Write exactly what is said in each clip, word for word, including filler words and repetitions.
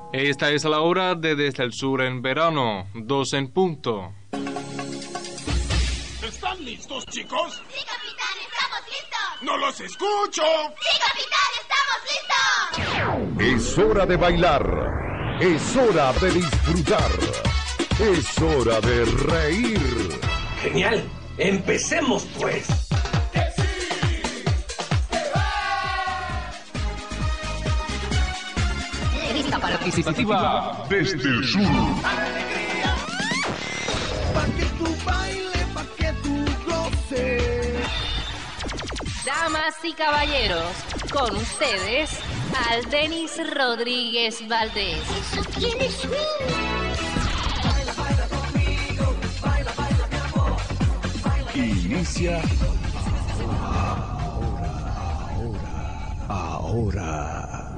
Esta es la hora de Desde el Sur en verano, dos en punto. ¿Están listos, chicos? ¡Sí, capitán! ¡Estamos listos! ¡No los escucho! ¡Sí, capitán! ¡Estamos listos! Es hora de bailar. Es hora de disfrutar. Es hora de reír. Genial. Empecemos, pues. Lista participativa Desde el Sur. Pa' que tú baile, pa' que tú goces. Damas y caballeros, con ustedes, Aldenis Rodríguez Valdés. ¡Eso tiene swing! Baila, baila conmigo. Baila, baila, mi amor. Baila. Inicia Ahora, ahora.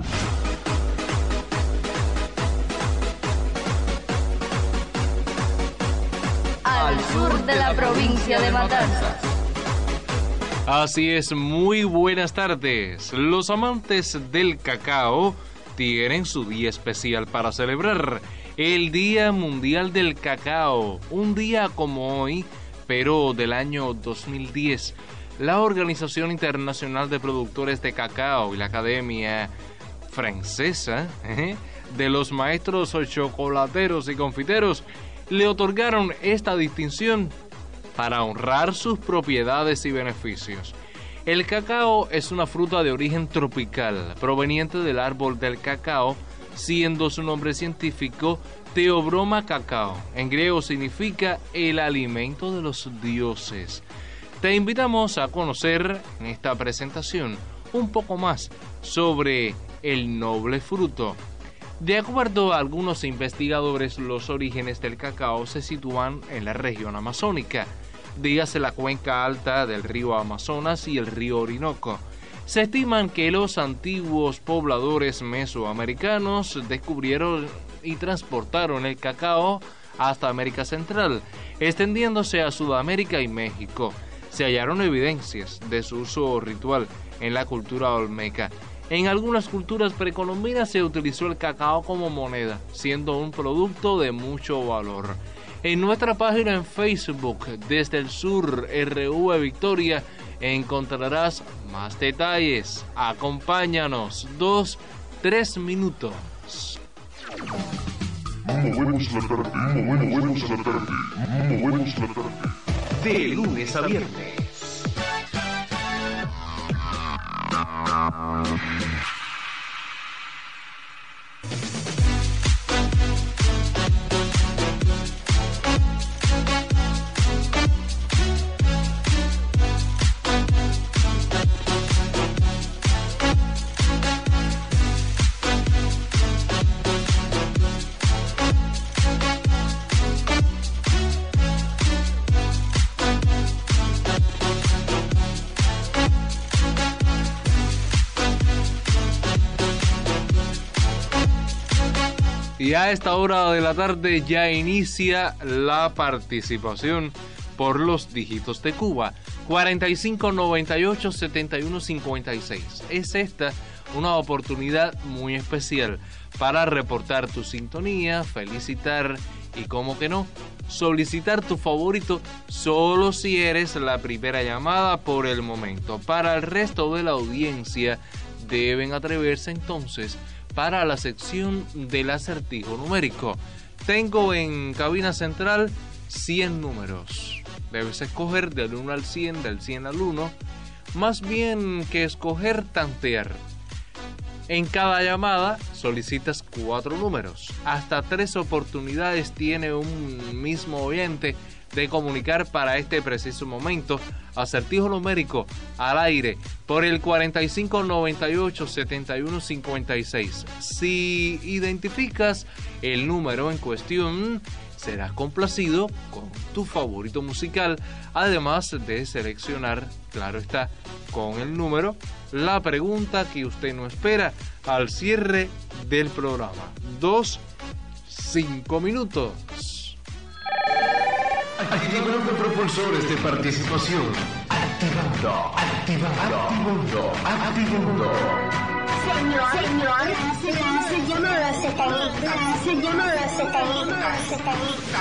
Al sur de la provincia de Matanzas. Así es, muy buenas tardes. Los amantes del cacao tienen su día especial para celebrar, el Día Mundial del Cacao. Un día como hoy, pero del año dos mil diez, la Organización Internacional de Productores de Cacao y la Academia Francesa ¿eh? de los Maestros Chocolateros y Confiteros le otorgaron esta distinción para honrar sus propiedades y beneficios. El cacao es una fruta de origen tropical, proveniente del árbol del cacao, siendo su nombre científico Theobroma cacao. En griego significa el alimento de los dioses. Te invitamos a conocer en esta presentación un poco más sobre el noble fruto. De acuerdo a algunos investigadores, los orígenes del cacao se sitúan en la región amazónica, dígase la cuenca alta del río Amazonas y el río Orinoco. Se estiman que los antiguos pobladores mesoamericanos descubrieron y transportaron el cacao hasta América Central, extendiéndose a Sudamérica y México. Se hallaron evidencias de su uso ritual en la cultura olmeca. En algunas culturas precolombinas se utilizó el cacao como moneda, siendo un producto de mucho valor. En nuestra página en Facebook, Desde el Sur R V Victoria, encontrarás más detalles. Acompáñanos, dos, tres minutos. Movemos la tarde, movemos la tarde, movemos la tarde. De lunes a viernes. Y a esta hora de la tarde ya inicia la participación por los dígitos de Cuba. cuarenta y cinco, noventa y ocho, setenta y uno, cincuenta y seis. Es esta una oportunidad muy especial para reportar tu sintonía, felicitar y, como que no, solicitar tu favorito solo si eres la primera llamada por el momento. Para el resto de la audiencia deben atreverse entonces para la sección del acertijo numérico. Tengo en cabina central cien números. Debes escoger del uno al cien, del cien al uno. Más bien que escoger, tantear. En cada llamada solicitas cuatro números. Hasta tres oportunidades tiene un mismo oyente de comunicar para este preciso momento. Acertijo numérico al aire por el cuarenta y cinco, noventa y ocho, setenta y uno, cincuenta y seis. Si identificas el número en cuestión, serás complacido con tu favorito musical, además de seleccionar, claro está, con el número, la pregunta que usted no espera al cierre del programa. Dos, cinco minutos. Activando propulsores de participación. Activando, activando, activando, activando. Señor, señor, la llamada satanista, la llamada satanista, satanista.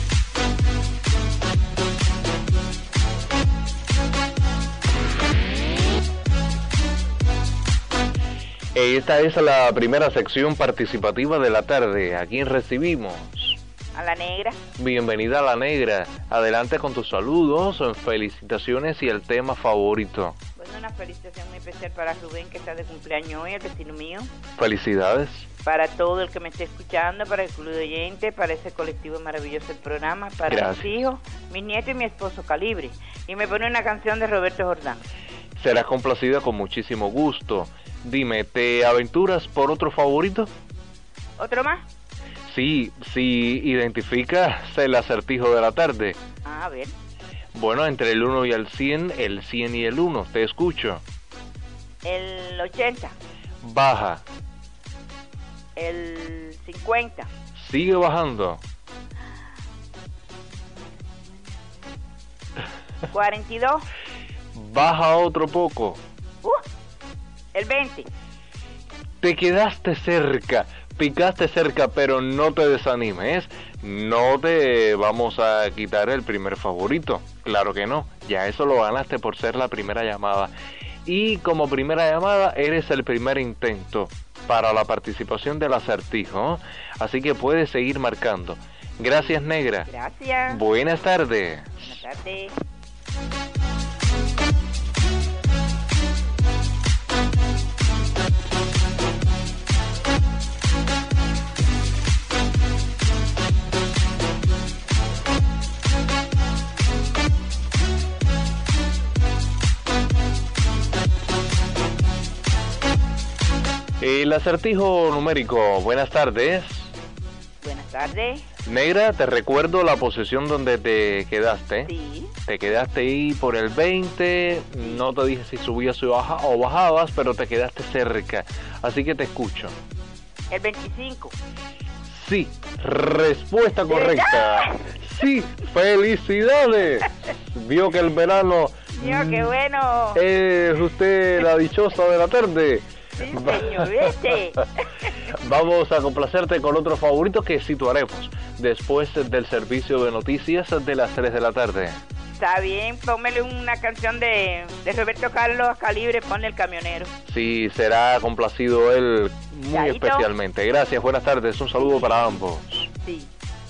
Esta es la primera sección participativa de la tarde. ¿A quién recibimos? A la negra. Bienvenida a la negra. Adelante con tus saludos, felicitaciones y el tema favorito. Bueno, una felicitación muy especial para Rubén, que está de cumpleaños hoy, el vecino mío. Felicidades. Para todo el que me esté escuchando, para el club de oyentes, para ese colectivo maravilloso del programa, para Gracias. mis hijos, mis nietos y mi esposo Calibre. Y me pone una canción de Roberto Jordán. Serás complacida con muchísimo gusto. Dime, ¿te aventuras por otro favorito? ¿Otro más? Sí, si identificas el acertijo de la tarde. Ah, a ver. Bueno, entre el uno y el cien, el cien y el uno. Te escucho. El ochenta. Baja. El cincuenta. Sigue bajando. cuarenta y dos. Baja otro poco. Uh, el veinte. Te quedaste cerca, picaste cerca, pero no te desanimes. No te vamos a quitar el primer favorito. Claro que no, ya eso lo ganaste por ser la primera llamada. Y como primera llamada eres el primer intento para la participación del acertijo. Así que puedes seguir marcando. Gracias, negra. Gracias. Buenas tardes. Buenas tardes. El acertijo numérico, buenas tardes. Buenas tardes. Negra, te recuerdo la posición donde te quedaste. Sí. Te quedaste ahí por el veinte, no te dije si subías o, baja, o bajabas, pero te quedaste cerca, así que te escucho. El veinticinco. Sí, respuesta correcta. Sí, felicidades. Vio que el verano... Dios, qué bueno. Es usted la dichosa de la tarde. Sí, señor, ¿viste? Vamos a complacerte con otro favorito que situaremos después del servicio de noticias de las tres de la tarde. Está bien, póngale una canción de, de Roberto Carlos Calibre, ponle El Camionero. Sí, será complacido él muy Chaito. especialmente. Gracias, buenas tardes, un saludo para ambos. Sí.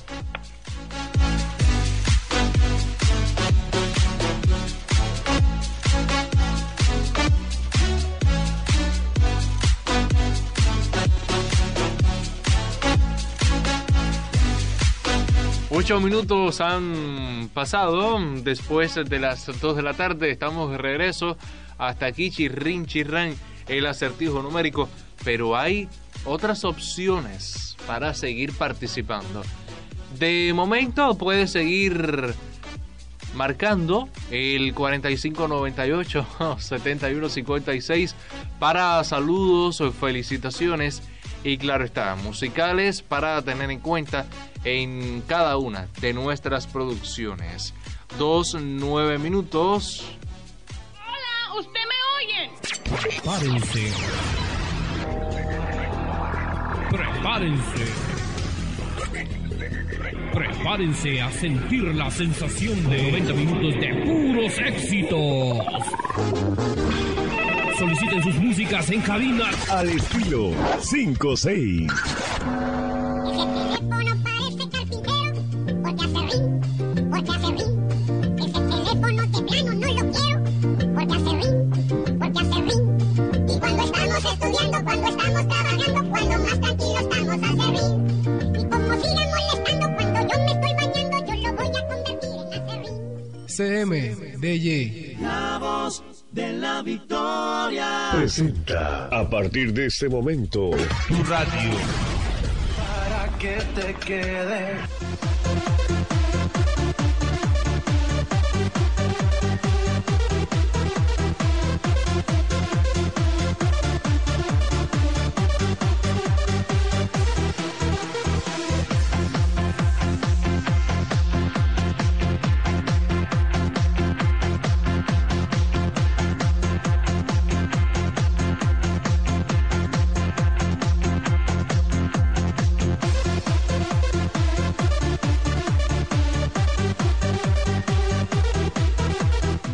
Ocho minutos han pasado después de las dos de la tarde. Estamos de regreso. Hasta aquí, chirrin, chirrán, el acertijo numérico. Pero hay otras opciones para seguir participando. De momento puedes seguir marcando el cuarenta y cinco noventa y ocho setenta y uno cincuenta y seis para saludos o felicitaciones. Y claro está, musicales para tener en cuenta en cada una de nuestras producciones. Dos, nueve minutos. Hola, ¿usted me oye? Prepárense. Prepárense. Prepárense a sentir la sensación de noventa minutos de puros éxitos. Soliciten sus músicas en cabina al estilo cinco seis. Ese teléfono parece carpintero, porque hace ring, porque hace ring. Ese teléfono de plano no lo quiero, porque hace ring, porque hace ring. Y cuando estamos estudiando, cuando estamos trabajando, cuando más tranquilos estamos, hace ring. Y como sigan molestando, cuando yo me estoy bañando, yo lo voy a convertir en hace ring. C M D J. La voz de la victoria. Presenta a partir de este momento Tu radio. Para que te quede.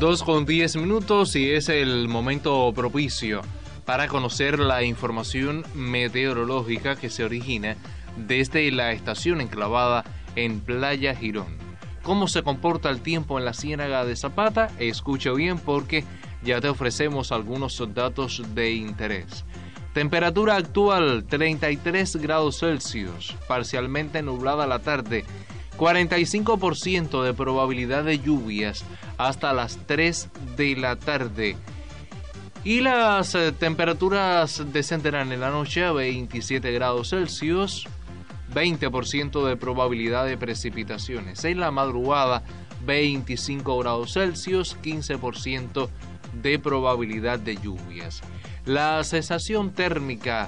dos con diez minutos y es el momento propicio para conocer la información meteorológica que se origina desde la estación enclavada en Playa Girón. ¿Cómo se comporta el tiempo en la Ciénaga de Zapata? Escucha bien porque ya te ofrecemos algunos datos de interés. Temperatura actual treinta y tres grados Celsius, parcialmente nublada la tarde, cuarenta y cinco por ciento de probabilidad de lluvias hasta las tres de la tarde. Y las eh, temperaturas descenderán en la noche a veintisiete grados Celsius, veinte por ciento de probabilidad de precipitaciones. En la madrugada, veinticinco grados Celsius, quince por ciento de probabilidad de lluvias. La sensación térmica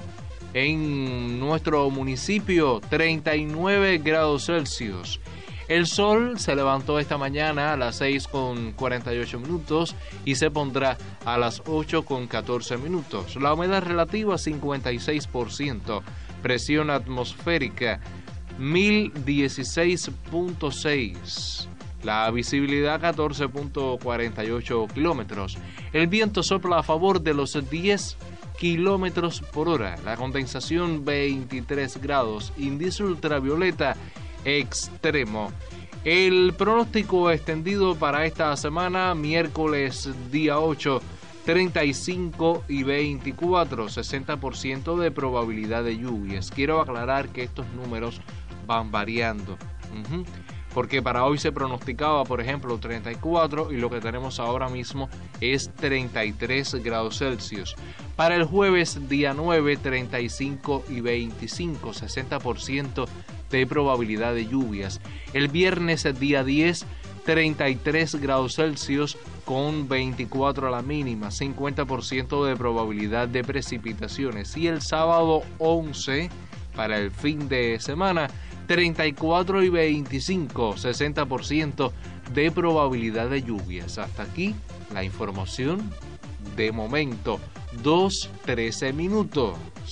en nuestro municipio, treinta y nueve grados Celsius. El sol se levantó esta mañana a las seis con cuarenta y ocho minutos y se pondrá a las ocho con catorce minutos. La humedad relativa cincuenta y seis por ciento. Presión atmosférica mil dieciséis punto seis. La visibilidad catorce punto cuarenta y ocho kilómetros. El viento sopla a favor de los diez kilómetros por hora. La condensación veintitrés grados. Índice ultravioleta extremo. El pronóstico extendido para esta semana, miércoles día ocho, treinta y cinco y veinticuatro, sesenta por ciento de probabilidad de lluvias. Quiero aclarar que estos números van variando. Uh-huh. Porque para hoy se pronosticaba, por ejemplo, treinta y cuatro y lo que tenemos ahora mismo es treinta y tres grados Celsius. Para el jueves, día nueve, treinta y cinco y veinticinco, sesenta por ciento de probabilidad de lluvias. El viernes, día diez, treinta y tres grados Celsius con veinticuatro a la mínima, cincuenta por ciento de probabilidad de precipitaciones. Y el sábado once, para el fin de semana, treinta y cuatro y veinticinco, sesenta por ciento de probabilidad de lluvias. Hasta aquí la información de momento. dos trece minutos.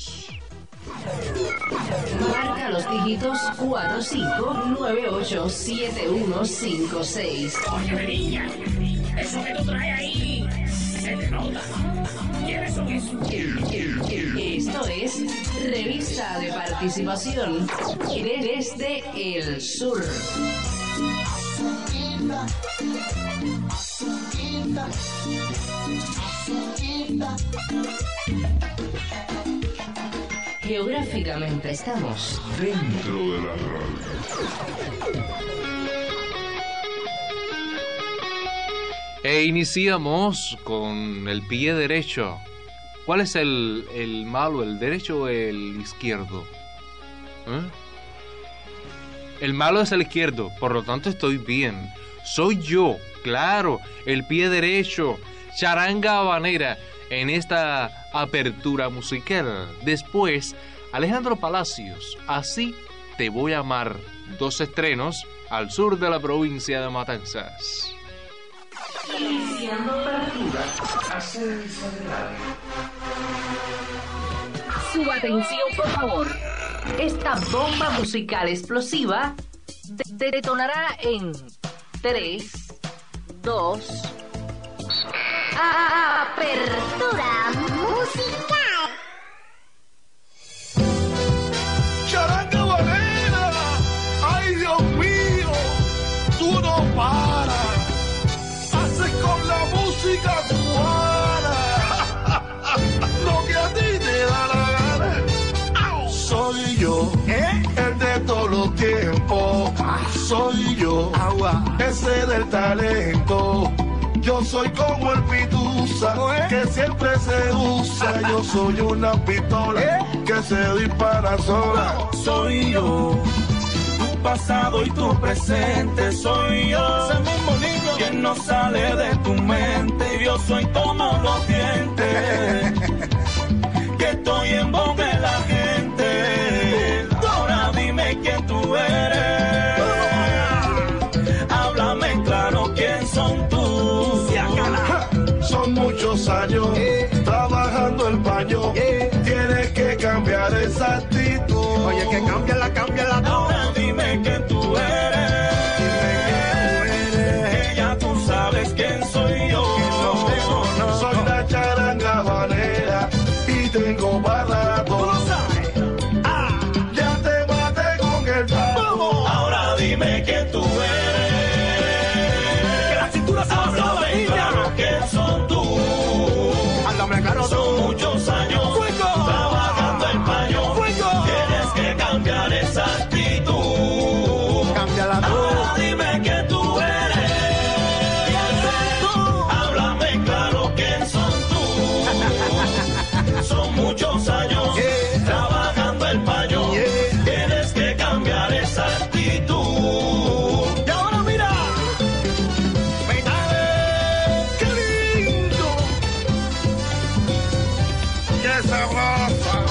Marca los dígitos cuatro cinco nueve ocho siete uno cinco seis. Oye, niña, eso que tú traes ahí se te nota. ¿Quiénes son esos? Esto es Revista de Participación desde el Sur. Geográficamente estamos dentro de la radio. E iniciamos con el pie derecho. ¿Cuál es el, el malo, el derecho o el izquierdo? ¿Eh? El malo es el izquierdo, por lo tanto estoy bien. Soy yo, claro, el pie derecho. Charanga habanera en esta apertura musical. Después, Alejandro Palacios, Así te voy a amar. Dos estrenos al sur de la provincia de Matanzas. Iniciando partida. Ascenso de radio. Su atención, por favor. Esta bomba musical explosiva de- detonará en tres, dos, Apertura musical. Charanga habanera, ay Dios mío, tú no paras, haces con la música cubana lo que a ti te da la gana. Soy yo, ¿eh? El de todos los tiempos, soy yo, agua, ese del talento. Yo soy como el pitusa, que siempre se usa. Yo soy una pistola que se dispara sola. Soy yo, tu pasado y tu presente. Soy yo, ese mismo niño que no sale de tu mente. Yo soy como los dientes, que estoy en voz de la gente. Ahora dime quién tú eres. Háblame claro quién son tú. Son muchos años eh. trabajando el paño. Eh. Tienes que cambiar esa actitud. Oye, que cámbiala, cámbiala. Ahora dime que tú eres. Dime que tú eres. Que ya tú sabes quién soy yo. sabrosa.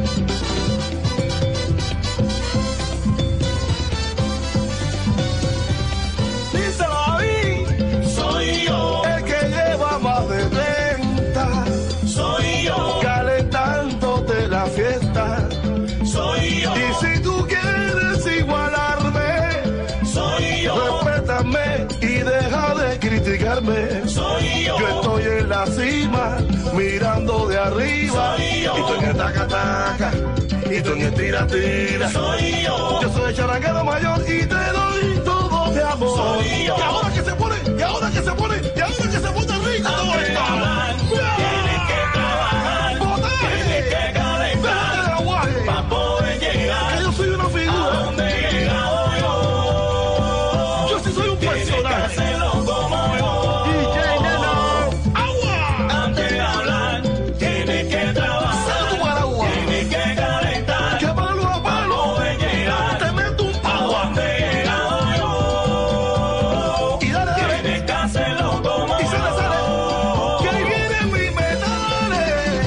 Díselo ahí. Soy yo. El que lleva más de treinta. Soy yo. Calentándote la fiesta. Soy yo. Y si tú quieres igualarme, soy yo. Respétame y deja de criticarme. Soy yo. Yo estoy en la cima, mirando de arriba. Soy yo. Y tú en el taca taca, y tú en el tira tira. Soy yo. Yo soy el charanguero mayor y te doy todo mi amor. Soy yo. Y ahora que se pone, y ahora que se pone, y ahora que se pone rico todo esto. Tienes que trabajar, tienes que calentar para poder llegar. Que yo soy una figura. A donde he llegado yo. Yo sí soy un personaje. Tienes que hacerlo como yo. D J Neno. ¡Agua! Antes de hablar, tienes que trabajar. Tu paraguas. Tienes que calentar. Que palo a palo. Para poder llegar. Te meto un A palo. donde he llegado yo. Y dale, dale. Tienes que hacerlo como Y sale, sale. yo. Que ahí vienen mis metales.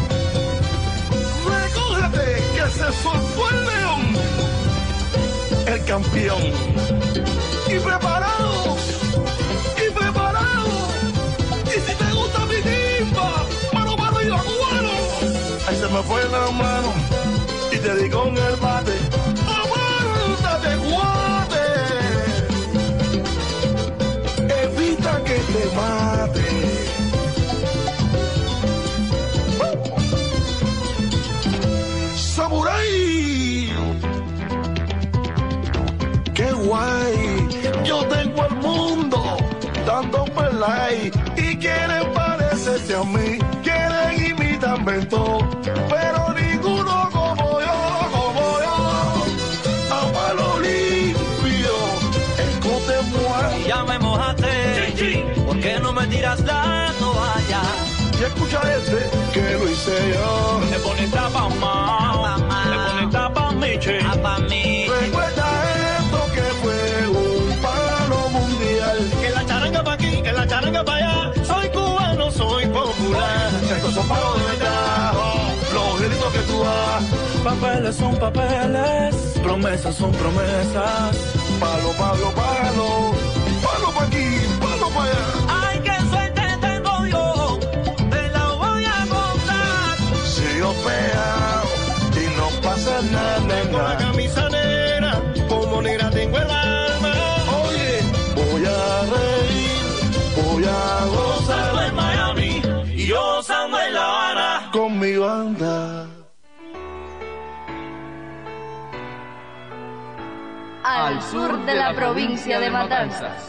Recógete que se soltó el león. El campeón. Y preparado. Y preparado. Y si te gusta mi timba, mano para arriba, cubano. Ahí se me fue la mano. Y te di con el bate. Aguántate, guate. Evita que te mate. ¡Samurai! ¡Qué guay! Yo tengo el mundo dando pelay y quieren parecerse a mí, quieren imitarme todo, pero ninguno como yo, como yo. A palo limpio, escote muerto. Ya me mojaste, ¿por qué no me tiras la toalla? Y escucha este que lo hice yo. Le pones tapa mamá, le pones tapa Miche. Recuerda esto que fue un palo mundial. Que la charanga pa' aquí, que la charanga pa' allá. Soy cubano, soy popular. Estos son palos de verdad, los gritos que tú das. Papeles son papeles, promesas son promesas. Palo, palo, palo, palo pa' aquí, palo pa' allá. Ay, qué suerte tengo yo, te la voy a contar. Sigo pegado y no pasa nada, Tengo la camisa negra, como negra tengo el alma. Oye, voy a reír, voy a Gozando gozar en Miami y yo gozando en La Habana. con mi banda. Al sur de la provincia de Matanzas.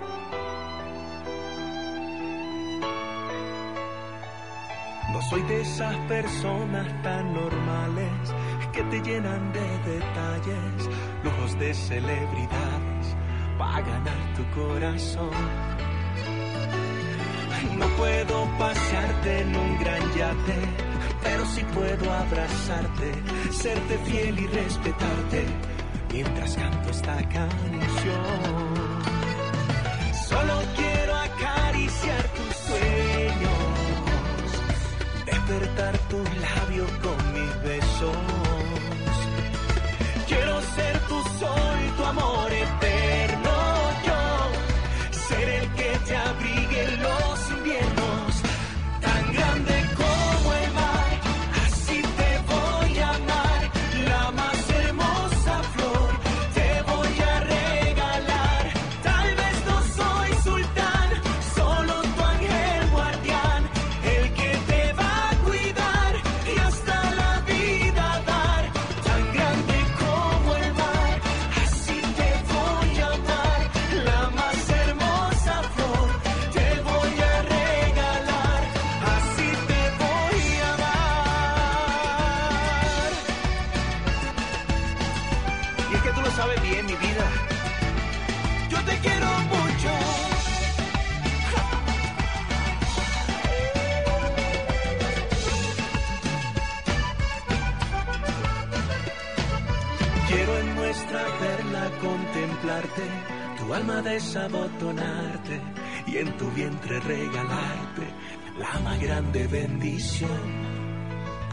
No soy de esas personas tan normales que te llenan de detalles, lujos de celebridades para ganar tu corazón. No puedo pasearte en un gran yate, pero sí puedo abrazarte, serte fiel y respetarte mientras canto esta canción. Solo quiero acariciar tus sueños, despertar tus labios con mis besos. Quiero ser tu sol, tu amor eterno. Yo ser el que te abrigue en los inviernos, tan grande como el mar. Así te voy a amar, la más hermosa flor te voy a regalar. Tal vez no soy sultán, solo tu ángel guardián, el que te va a cuidar y hasta la vida dar. Tan grande como el mar, así te voy a amar, la más hermosa flor te voy a regalar. Así te voy a amar. Y es que tú lo sabes bien, mi vida. Yo te quiero mucho. Quiero en nuestra perla contemplarte, tu alma desabotonarte y en tu vientre regalarte la más grande bendición.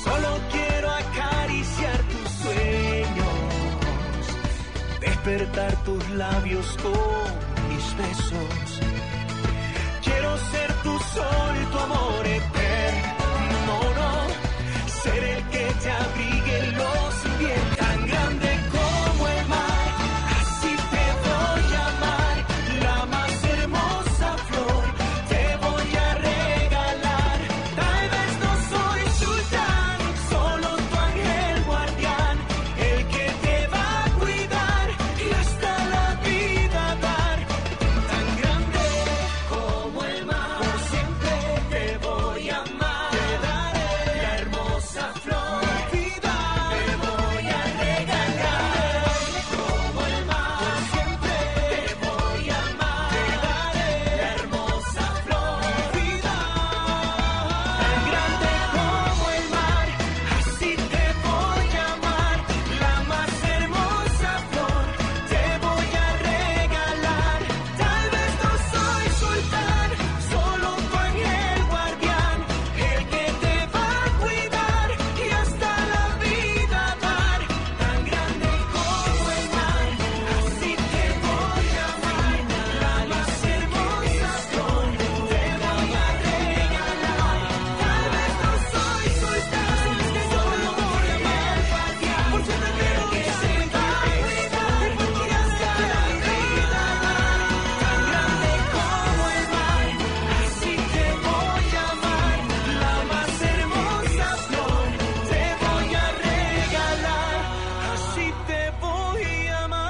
Solo quiero acariciar tus sueños, despertar tus labios con mis besos. Quiero ser tu sol, tu amor eterno, no, ser el que te abrigue en los inviernos. Tan grande como el mar, así te voy a amar, la más hermosa flor te voy a regalar. Tal vez no soy sultán, solo tu ángel guardián, el que te va a cuidar y hasta la vida dar. Tan grande como el mar, por siempre te voy a amar, te daré la hermosa flor, vida te voy a regalar. Como el mar, por siempre te voy a amar, te daré la hermosa flor, vida. Tan grande como el mar, así te voy a amar, la más hermosa flor te voy a regalar. Tal vez no soy sultán, solo tu ángel guardián, el que te va a cuidar y hasta la vida dar. Tan grande como el mar, así te voy a amar, la más hermosa flor te voy a regalar. Tal vez no soy sultán, solo tu ángel guardián, por siempre quiero que se va a cuidar y hasta la vida dar. Tan grande como el mar, así te voy a amar, la más hermosa flor te voy a regalar, así te voy a amar.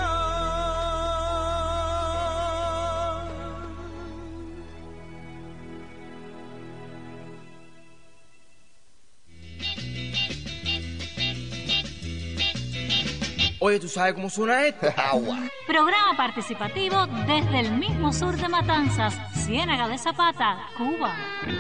Oye, ¿tú sabes cómo suena esto? Agua. Programa participativo desde el mismo sur de Matanzas, Ciénaga de Zapata, Cuba.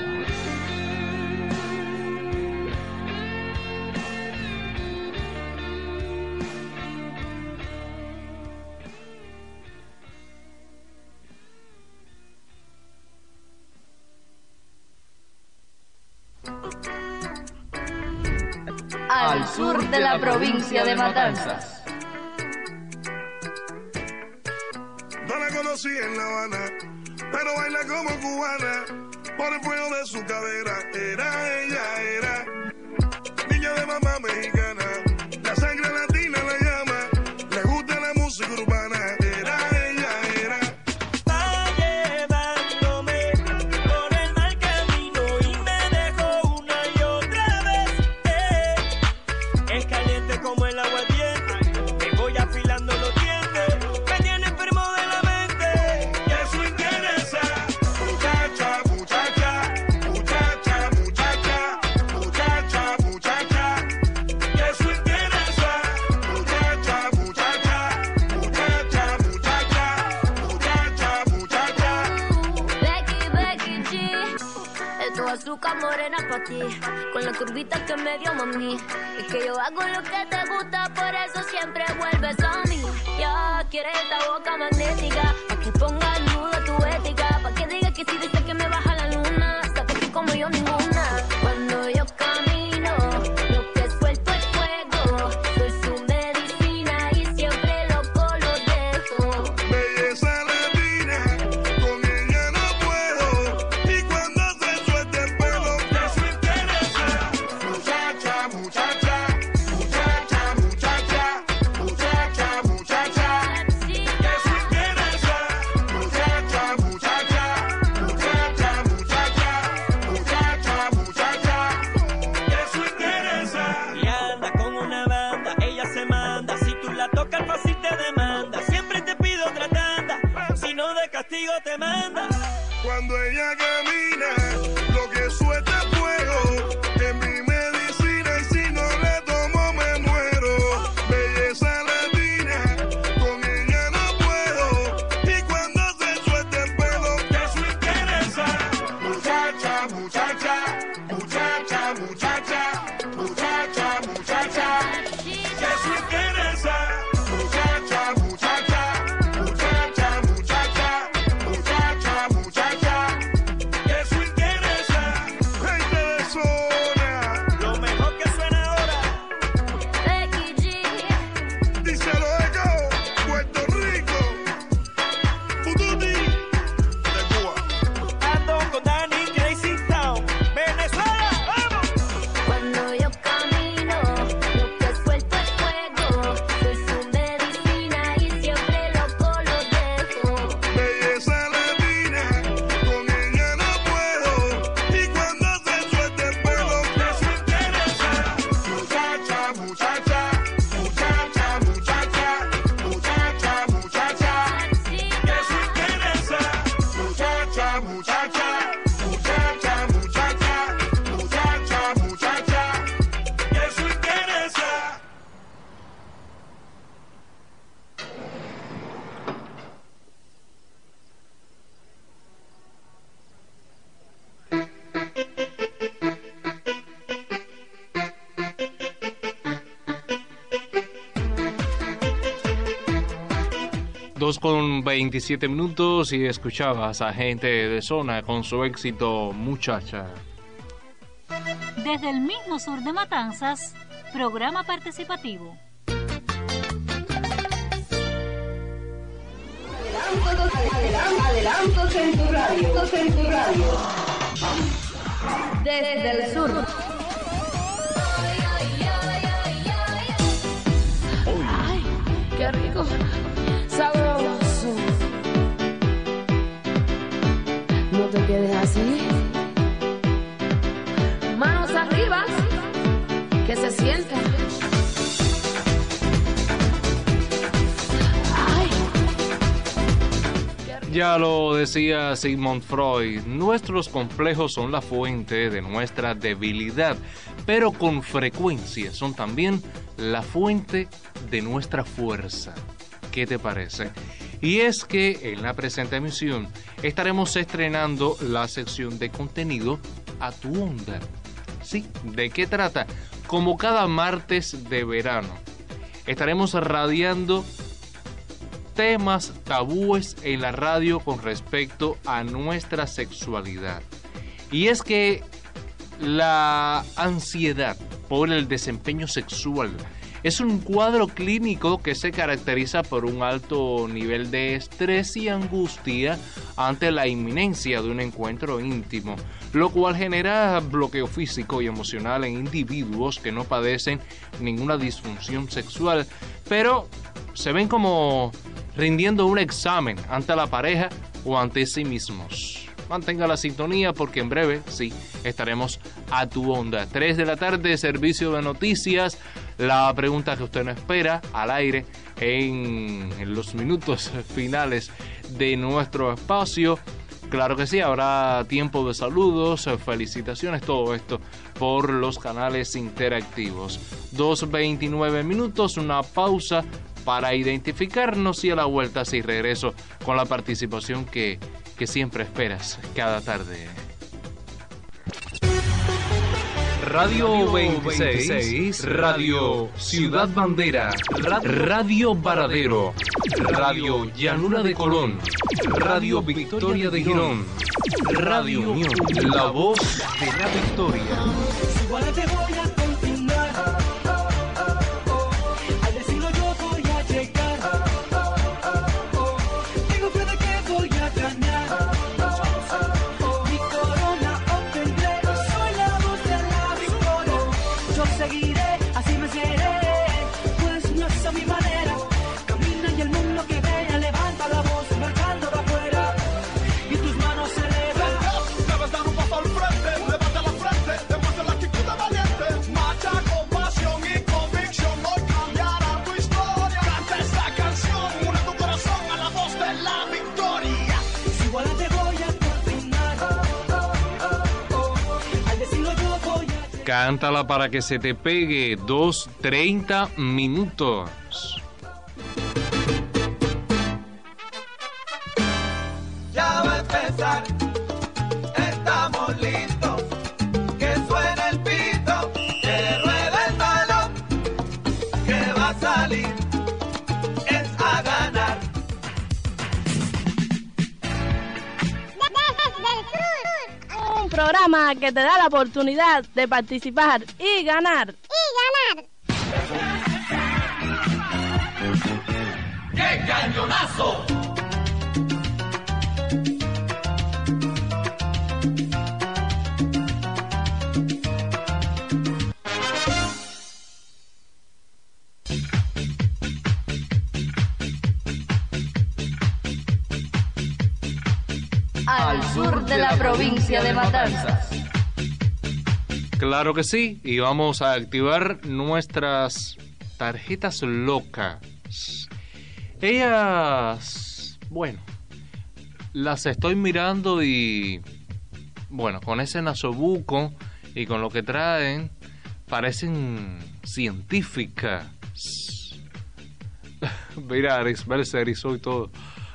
Al sur de la provincia de Matanzas. No la conocí en La Habana, pero baila como cubana, por el fuego de su cadera. Era ella, era niña de mamá mexicana, la sangre latina la llama, le gusta la música urbana. Era ella, era. Va llevándome por el mal camino y me dejó una y otra vez. Eh. Es caliente como el agua hirviente, me voy afilando los dientes, me tiene enfermo de la mente. Y eso interesa, muchacha, muchacha, muchacha, muchacha, muchacha, muchacha. Y eso interesa, muchacha, muchacha, muchacha, muchacha, muchacha, muchacha. Becky, Becky G, esto es azúcar morena pa' ti, con la curvita que me dio mami. Es que yo hago lo que te gusta, por eso siempre vuelves a mí. Ya quieres esta boca magnética, pa' que ponga en duda tu ética, pa' que diga que si dice que me baja la luna, sabes que como yo ninguna. Cuando yo camino, lo que suelto es fuego, soy su medicina y siempre loco lo dejo. Belleza latina, con ella no puedo, y cuando se suelta el pelo, eso interesa. Muchacha, muchacha, muchacha, muchacha, muchacha, muchacha. Eso interesa. Muchacha, muchacha, muchacha, muchacha, muchacha, muchacha. Eso interesa. Y anda con una banda, ella se manda, si tú la tocas fácil te demanda, siempre te pido otra tanda, si no de castigo te manda. Cuando ella camina, lo que suelta es fuego, es mi medicina y si no le tomo me muero. Belleza latina, con ella no puedo, y cuando se suelta el pelo, eso interesa. Muchacha, muchacha, muchacha, muchacha, muchacha, muchacha. Eso interesa. Muchacha, muchacha, muchacha, muchacha, muchacha, muchacha. Eso interesa. Gente de zona. Lo mejor que suena dos con veintisiete minutos y escuchabas a Gente de Zona con su éxito Muchacha. Desde el mismo sur de Matanzas, programa participativo. Adelantos en tu radio. En tu radio. Desde el sur. Ay, qué rico. Sabroso. No te quedes así. Manos arriba. Que se sienta. Ya lo decía Sigmund Freud, nuestros complejos son la fuente de nuestra debilidad, pero con frecuencia son también la fuente de nuestra fuerza. ¿Qué te parece? Y es que en la presente emisión estaremos estrenando la sección de contenido A Tu Onda. Sí, ¿de qué trata? Como cada martes de verano, estaremos radiando temas tabúes en la radio con respecto a nuestra sexualidad. Y es que la ansiedad por el desempeño sexual es un cuadro clínico que se caracteriza por un alto nivel de estrés y angustia ante la inminencia de un encuentro íntimo, lo cual genera bloqueo físico y emocional en individuos que no padecen ninguna disfunción sexual, pero se ven como rindiendo un examen ante la pareja o ante sí mismos. Mantenga la sintonía porque en breve, sí, estaremos a tu onda. tres de la tarde, servicio de noticias. La pregunta que usted no espera al aire en, en los minutos finales de nuestro espacio. Claro que sí, habrá tiempo de saludos, felicitaciones, todo esto por los canales interactivos. dos veintinueve minutos, una pausa para identificarnos y a la vuelta sí regreso con la participación que, que siempre esperas cada tarde. Radio veintiséis, Radio Ciudad Bandera, Radio Varadero, Radio Llanura de Colón, Radio Victoria de Girón, Radio Unión, la voz de la Victoria. Igual te voy a continuar. Al decirlo yo voy a llegar. Tengo fe de que voy a ganar. Mi corona obtendré. Soy la voz de la victoria. Yo seguiré, así me seré. Pues no es a mi manera. Camina y el mundo que vea levanta la voz marcando de afuera. Y tus manos se elevan. Debes dar un paso al frente. Levanta la frente. Demuestra la actitud de valiente. Marcha con pasión y convicción. Hoy cambiará tu historia. Canta esta canción. Une tu corazón a la voz de la victoria. Si igual te voy a coordinar. Al decirlo yo voy a... Cántala para que se te pegue. dos treinta minutos. Ya va a empezar, estamos listos. Que suene el pito, que ruede el balón. Que va a salir, es a ganar. Un programa que te da la oportunidad de participar y ganar. Y ganar. ¡Qué cañonazo! Al sur de la provincia de Matanzas. Claro que sí, y vamos a activar nuestras tarjetas locas. Ellas, bueno, las estoy mirando y, bueno, con ese nasobuco y con lo que traen, parecen científicas. Mira, Arisbel se erizó y todo.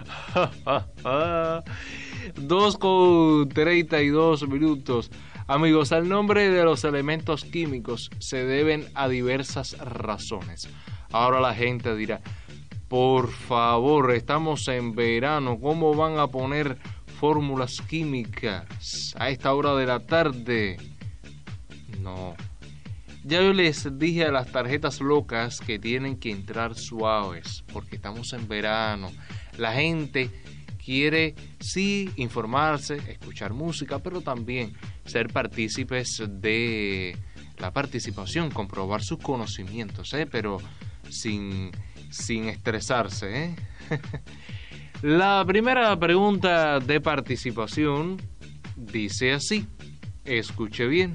dos con treinta y dos minutos. Amigos, al nombre de los elementos químicos se deben a diversas razones. Ahora la gente dirá, Por favor, estamos en verano. ¿Cómo van a poner fórmulas químicas a esta hora de la tarde? No. Ya yo les dije a las tarjetas locas que tienen que entrar suaves, porque estamos en verano. La gente quiere, sí, informarse, escuchar música, pero también ser partícipes de la participación, comprobar sus conocimientos, ¿eh? Pero sin, sin estresarse, ¿eh? La primera pregunta de participación dice así, escuche bien.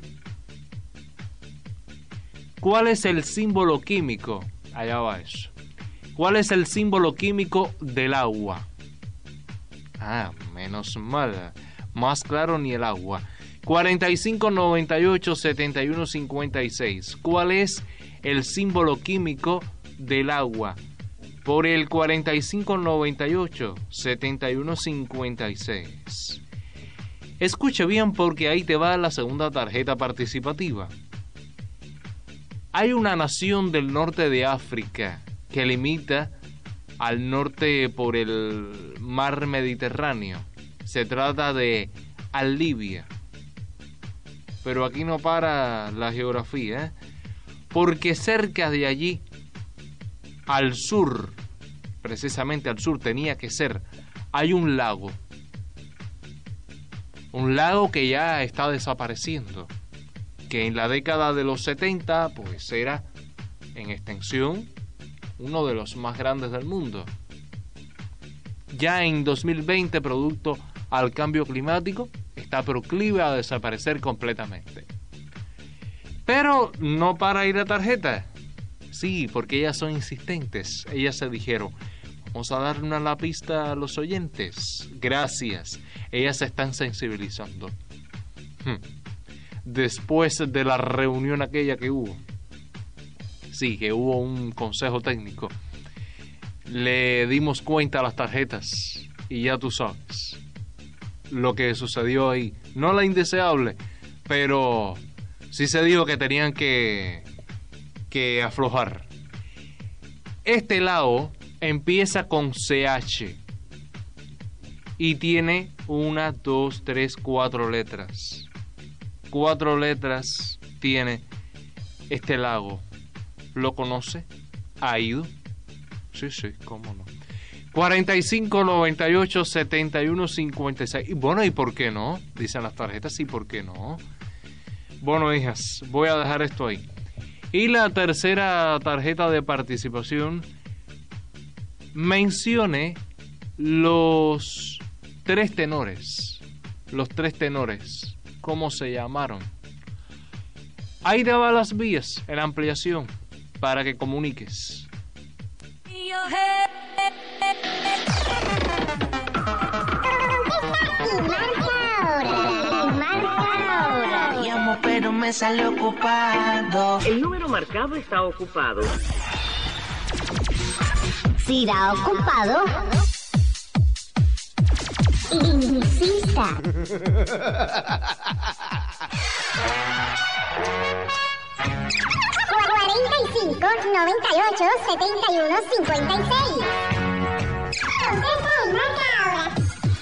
¿Cuál es el símbolo químico? Allá va eso. ¿Cuál es el símbolo químico del agua? Ah, menos mal. Más claro ni el agua. cuarenta y cinco, noventa y ocho, setenta y uno, cincuenta y seis. ¿Cuál es el símbolo químico del agua? Por el cuarenta y cinco, noventa y ocho, setenta y uno, cincuenta y seis. Escuche bien porque ahí te va la segunda tarjeta participativa. Hay una nación del norte de África que limita al norte por el mar Mediterráneo. Se trata de Libia. Pero aquí no para la geografía, ¿eh? Porque cerca de allí, al sur, precisamente al sur tenía que ser, hay un lago. Un lago que ya está desapareciendo. Que en la década de los setenta, pues era en extensión uno de los más grandes del mundo. Ya en dos mil veinte, producto al cambio climático, está proclive a desaparecer completamente. Pero no para ir a tarjeta. Sí, porque ellas son insistentes. Ellas se dijeron, vamos a darle una la pista a los oyentes. Gracias. Ellas se están sensibilizando. Hmm. Después de la reunión aquella que hubo, sí, que hubo un consejo técnico, le dimos cuenta a las tarjetas y ya tú sabes lo que sucedió ahí. No la indeseable, pero sí se dijo que tenían que, que aflojar. Este lago empieza con C H y tiene una, dos, tres, cuatro letras. Cuatro letras tiene este lago. ¿Lo conoce? ¿Ha ido? Sí, sí, cómo no. cuarenta y cinco, noventa y ocho, setenta y uno, cincuenta y seis. Y bueno, ¿y por qué no? Dicen las tarjetas, sí, ¿por qué no? Bueno, hijas, voy a dejar esto ahí. Y la tercera tarjeta de participación, mencione los tres tenores. Los tres tenores. ¿Cómo se llamaron? Ahí te va las vías en ampliación para que comuniques. Llamo pero me sale ocupado. El número marcado está ocupado. Si irá ocupado, insista. cuarenta y cinco, noventa y ocho, setenta y uno, cincuenta y seis. Contesta y marca ahora.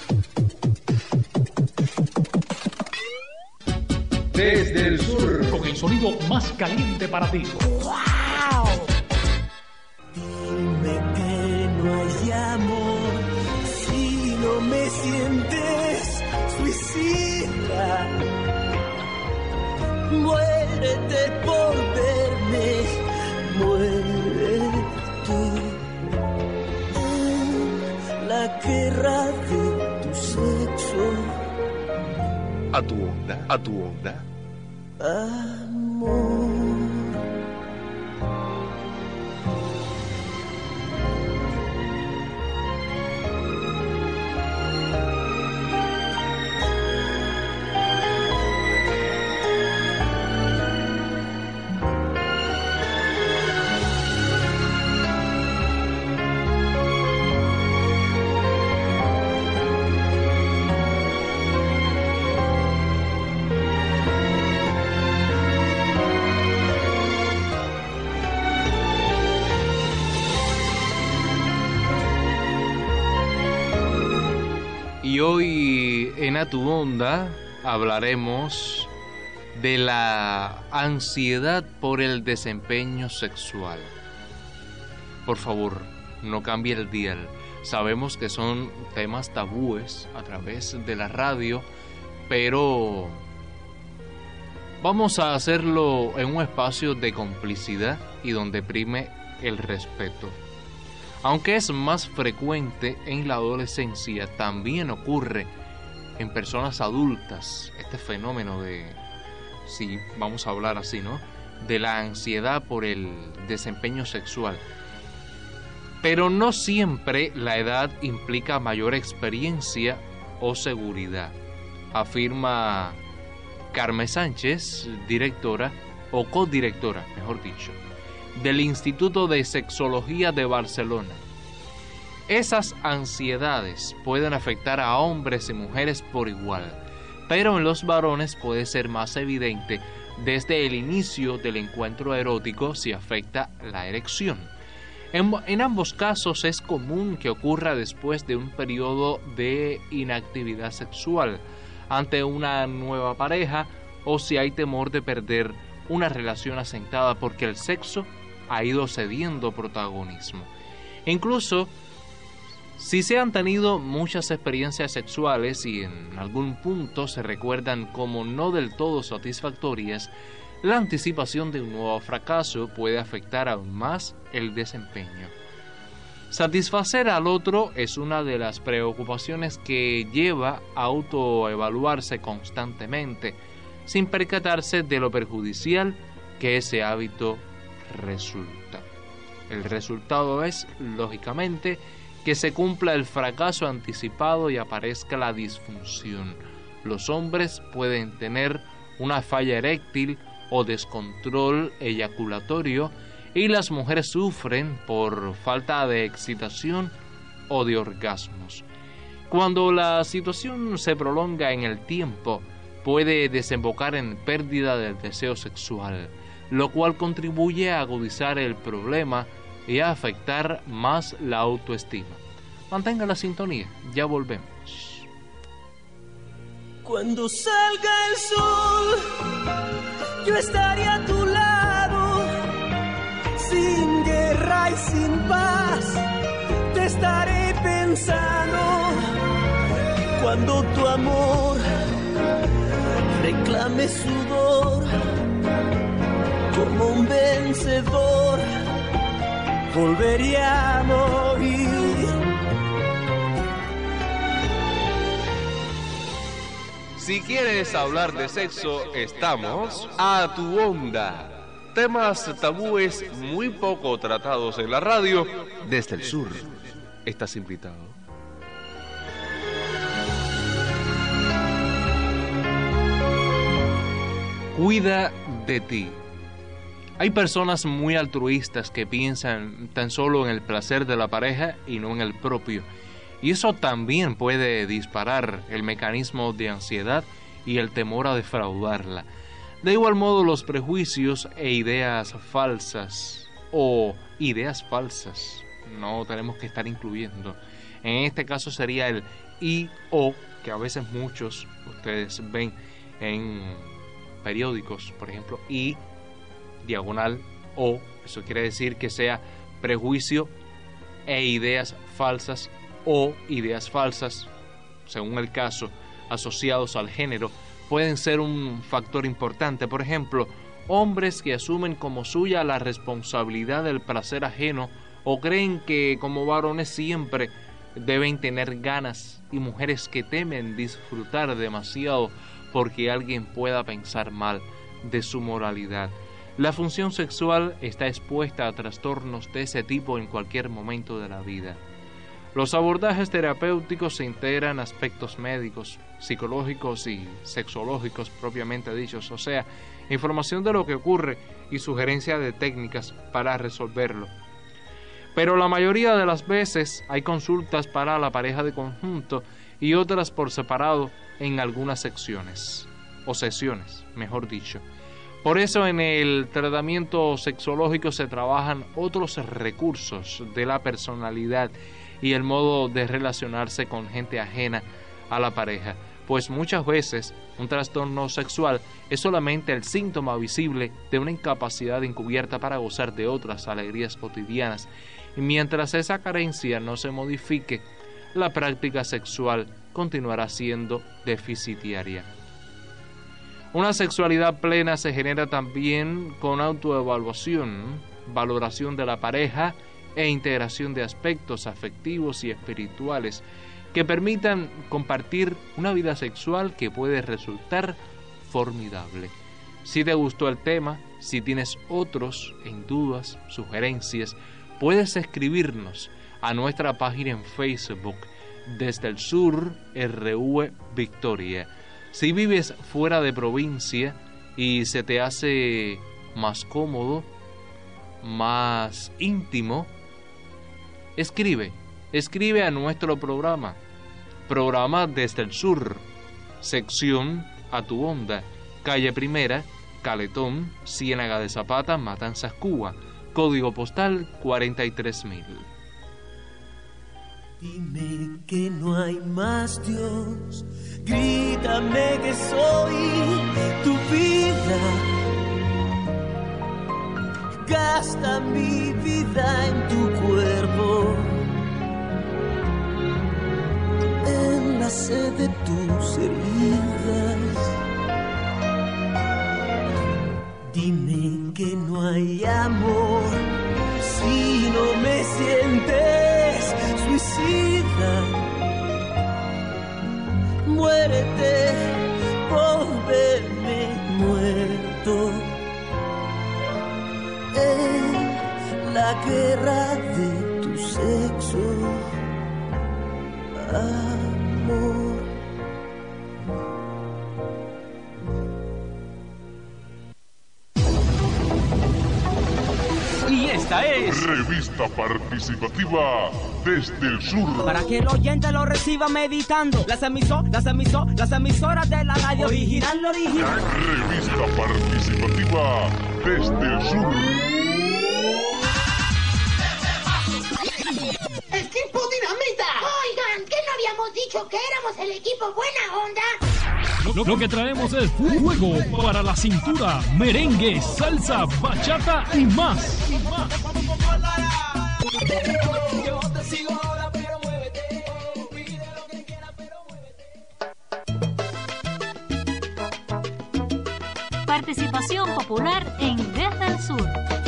Desde el sur, con el sonido más caliente para ti. ¡Wow! Dime que no hay amor si no me sientes suicida. Muérete por verme, muere tú. La guerra de tu sexo. A tu onda, a tu onda. Amor. Y hoy en A Tu Onda hablaremos de la ansiedad por el desempeño sexual. Por favor, no cambie el dial. Sabemos que son temas tabúes a través de la radio, pero vamos a hacerlo en un espacio de complicidad y donde prime el respeto. Aunque es más frecuente en la adolescencia, también ocurre en personas adultas este fenómeno de, si vamos a hablar así, ¿no?, de la ansiedad por el desempeño sexual. Pero no siempre la edad implica mayor experiencia o seguridad, afirma Carmen Sánchez, directora o codirectora, mejor dicho, del Instituto de Sexología de Barcelona. Esas ansiedades pueden afectar a hombres y mujeres por igual, pero en los varones puede ser más evidente desde el inicio del encuentro erótico si afecta la erección. En, en ambos casos es común que ocurra después de un periodo de inactividad sexual, ante una nueva pareja o si hay temor de perder una relación asentada porque el sexo ha ido cediendo protagonismo. Incluso si se han tenido muchas experiencias sexuales y en algún punto se recuerdan como no del todo satisfactorias, la anticipación de un nuevo fracaso puede afectar aún más el desempeño. Satisfacer al otro es una de las preocupaciones que lleva a autoevaluarse constantemente, sin percatarse de lo perjudicial que ese hábito resulta. El resultado es, lógicamente, que se cumpla el fracaso anticipado y aparezca la disfunción. Los hombres pueden tener una falla eréctil o descontrol eyaculatorio y las mujeres sufren por falta de excitación o de orgasmos. Cuando la situación se prolonga en el tiempo, puede desembocar en pérdida del deseo sexual, lo cual contribuye a agudizar el problema y a afectar más la autoestima. Mantenga la sintonía, ya volvemos. Cuando salga el sol, yo estaré a tu lado, sin guerra y sin paz, te estaré pensando. Cuando tu amor reclame sudor, como un vencedor, volveré a morir. Si quieres hablar de sexo, estamos a tu onda. Temas tabúes muy poco tratados en la radio. Desde el sur, estás invitado. Cuida de ti. Hay personas muy altruistas que piensan tan solo en el placer de la pareja y no en el propio. Y eso también puede disparar el mecanismo de ansiedad y el temor a defraudarla. De igual modo, los prejuicios e ideas falsas o ideas falsas no tenemos que estar incluyendo. En este caso sería el I O, que a veces muchos ustedes ven en periódicos, por ejemplo, I diagonal O. Eso quiere decir que sea prejuicio e ideas falsas o ideas falsas, según el caso, asociados al género, pueden ser un factor importante. Por ejemplo, hombres que asumen como suya la responsabilidad del placer ajeno o creen que como varones siempre deben tener ganas, y mujeres que temen disfrutar demasiado porque alguien pueda pensar mal de su moralidad. La función sexual está expuesta a trastornos de ese tipo en cualquier momento de la vida. Los abordajes terapéuticos se integran aspectos médicos, psicológicos y sexológicos propiamente dichos, o sea, información de lo que ocurre y sugerencia de técnicas para resolverlo. Pero la mayoría de las veces hay consultas para la pareja de conjunto y otras por separado en algunas secciones, o sesiones, mejor dicho. Por eso en el tratamiento sexológico se trabajan otros recursos de la personalidad y el modo de relacionarse con gente ajena a la pareja, pues muchas veces un trastorno sexual es solamente el síntoma visible de una incapacidad encubierta para gozar de otras alegrías cotidianas, y mientras esa carencia no se modifique, la práctica sexual continuará siendo deficitaria. Una sexualidad plena se genera también con autoevaluación, valoración de la pareja e integración de aspectos afectivos y espirituales que permitan compartir una vida sexual que puede resultar formidable. Si te gustó el tema, si tienes otros en dudas, sugerencias, puedes escribirnos a nuestra página en Facebook Desde el Sur R V Victoria. Si vives fuera de provincia y se te hace más cómodo, más íntimo, escribe, escribe a nuestro programa, programa Desde el Sur, sección A Tu Onda, calle Primera, Caletón, Ciénaga de Zapata, Matanzas, Cuba, código postal cuarenta y tres mil. Dime que no hay más Dios, grítame que soy tu vida. Gasta mi vida en tu cuerpo, en la sed de tus heridas. Dime que no hay amor si no me sientes suicida. Muérete por verme muerto en la guerra de tu sexo, amor. Y esta es Revista Participativa Desde el Sur. Para que el oyente lo reciba meditando. Las emisoras, las emisoras, las emisoras de la radio original, lo original. Revista Participativa Desde el Sur. ¡Equipo Dinamita! Oigan, ¿qué no habíamos dicho que éramos el equipo buena onda? Lo, lo que traemos es fuego para la cintura, merengue, salsa, bachata y más. Y más. Yo te sigo ahora, pero muévete. Pide lo que quieras, pero muévete. Participación popular en Desde el Sur.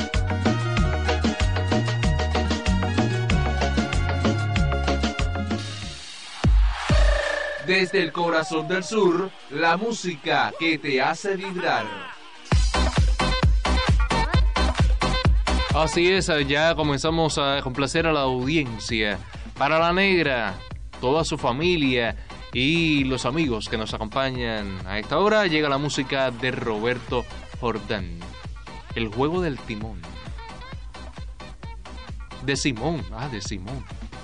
Desde el corazón del sur, la música que te hace vibrar. Así es, ya comenzamos a complacer a la audiencia. Para la negra, toda su familia y los amigos que nos acompañan a esta hora, llega la música de Roberto Jordán. El juego del timón. De Simón, ah, de Simón.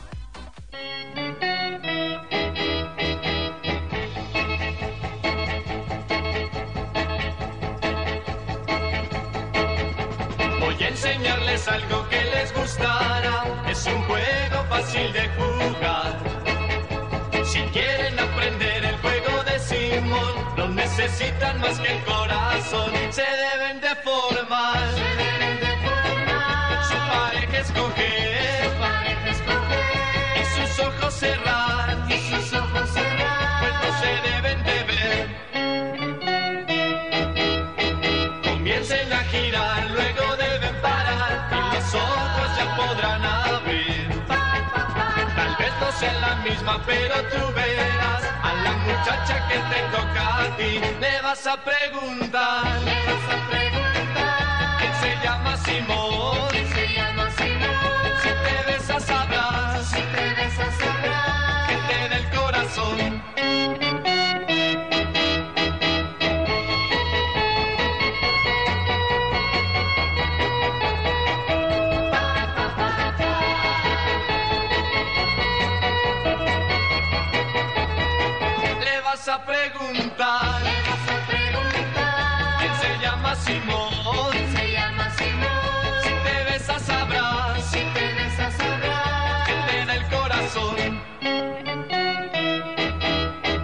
Voy a enseñarles algo que les gustará. Es un juego fácil de jugar. Si quieren aprender el juego de Simón, no necesitan más que el corazón. Se deben de formar. Se deben de formar. Su pareja escoger. Su pareja escoger. Y sus ojos cerrar. Y sus ojos cerrar. Pues no se deben de ver. Comiencen a girar, luego deben parar y los ojos ya podrán abrir. Tal vez no sea la misma, pero tú verás a la muchacha que te toca a ti. Le vas a preguntar, le vas a preguntar, ¿quién se llama Simón? ¿Quién se llama Simón? Si te besas sabrás, si te besas sabrás, que te dé el corazón. A preguntar, le vas a preguntar, ¿quién se llama Simón? ¿Quién se llama Simón? Si te besas sabrás, si te besas sabrás, que te da el corazón.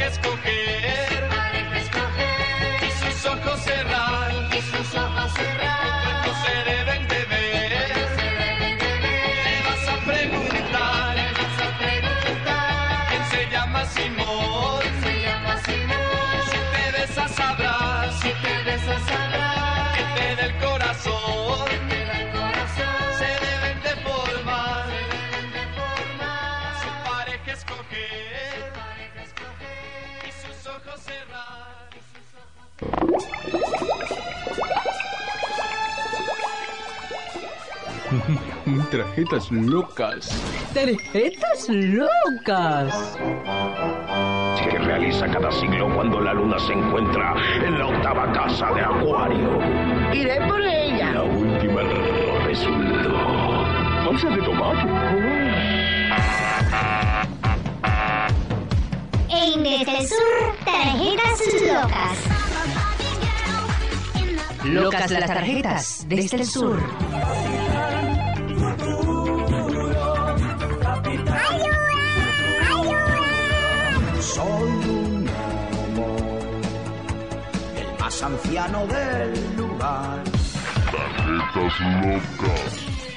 escoger, pareja escoger, y sus ojos cerrar, y sus ojos cerrar, no se deben de ver, se deben de ver. Le vas a preguntar, le vas a preguntar, ¿quién se llama Simón? ¿Quién se llama Simón? Si te besas sabrás, si te besas sabrás, que te da el corazón, que te da el corazón. Se deben de formar, se deben de formar, su pareja escoger, pareja escoger, y sus ojos cerrar, y sus ojos Tarjetas locas. ¡Tarjetas locas! Que realiza cada siglo cuando la luna se encuentra en la octava casa de Acuario. Iré por ella. La última resultó. Once de tomate. En Desde el Sur, tarjetas locas. Locas las tarjetas desde el sur. Soy un homo, el más anciano del lugar. Tarjetas locas.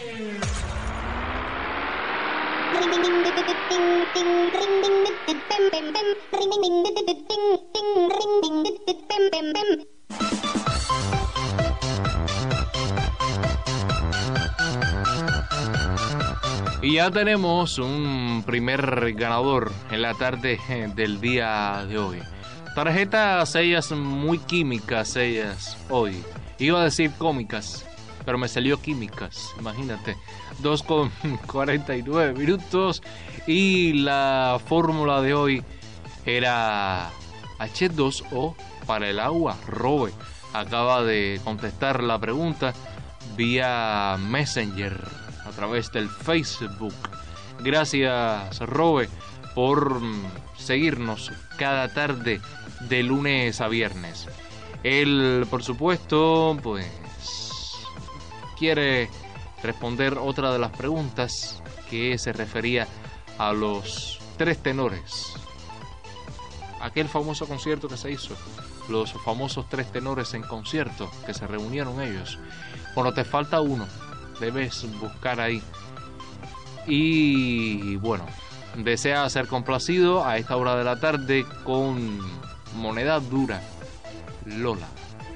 Y ya tenemos un primer ganador en la tarde del día de hoy. Tarjetas ellas muy químicas, ellas hoy. Iba a decir cómicas, pero me salió químicas, imagínate. dos con cuarenta y nueve minutos y la fórmula de hoy era H dos O para el agua. Robe acaba de contestar la pregunta vía Messenger a través del Facebook. Gracias, Robe, por seguirnos cada tarde de lunes a viernes. Él, por supuesto, pues quiere responder otra de las preguntas que se refería a los tres tenores. Aquel famoso concierto que se hizo, los famosos tres tenores en concierto que se reunieron ellos. Bueno, te falta uno, debes buscar ahí. Y bueno, desea ser complacido a esta hora de la tarde con Moneda Dura, Lola.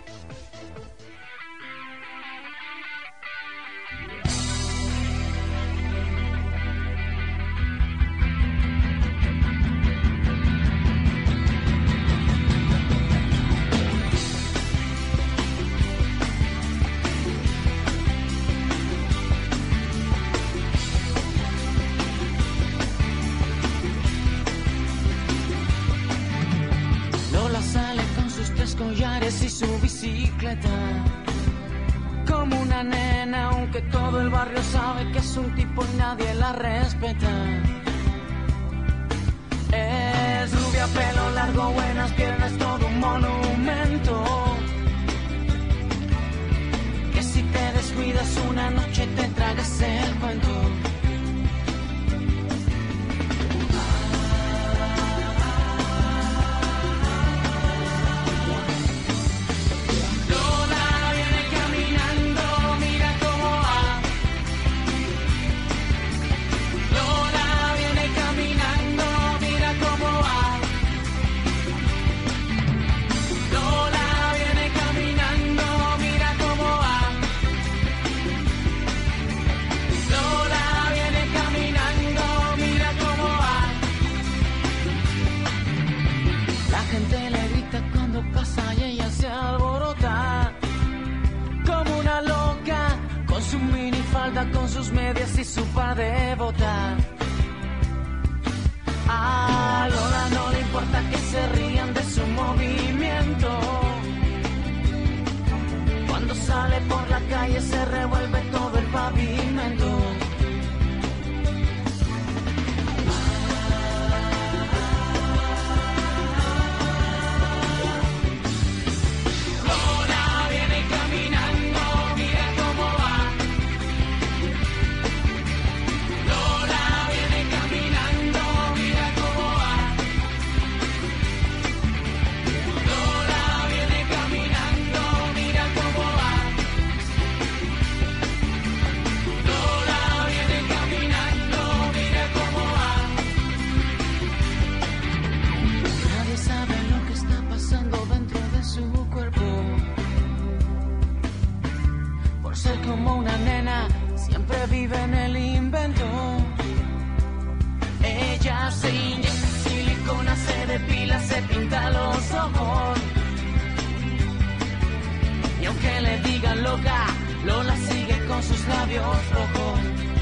Y su bicicleta, como una nena, aunque todo el barrio sabe que es un tipo y nadie la respeta. Es rubia, pelo largo, buenas piernas, todo un monumento. Que si te descuidas una noche te tragas el cuento. Con sus medias y su par de botas. A Lola no le importa que se rían de su movimiento. Cuando sale por la calle se revuelve todo el pavimento. con sus labios rojos.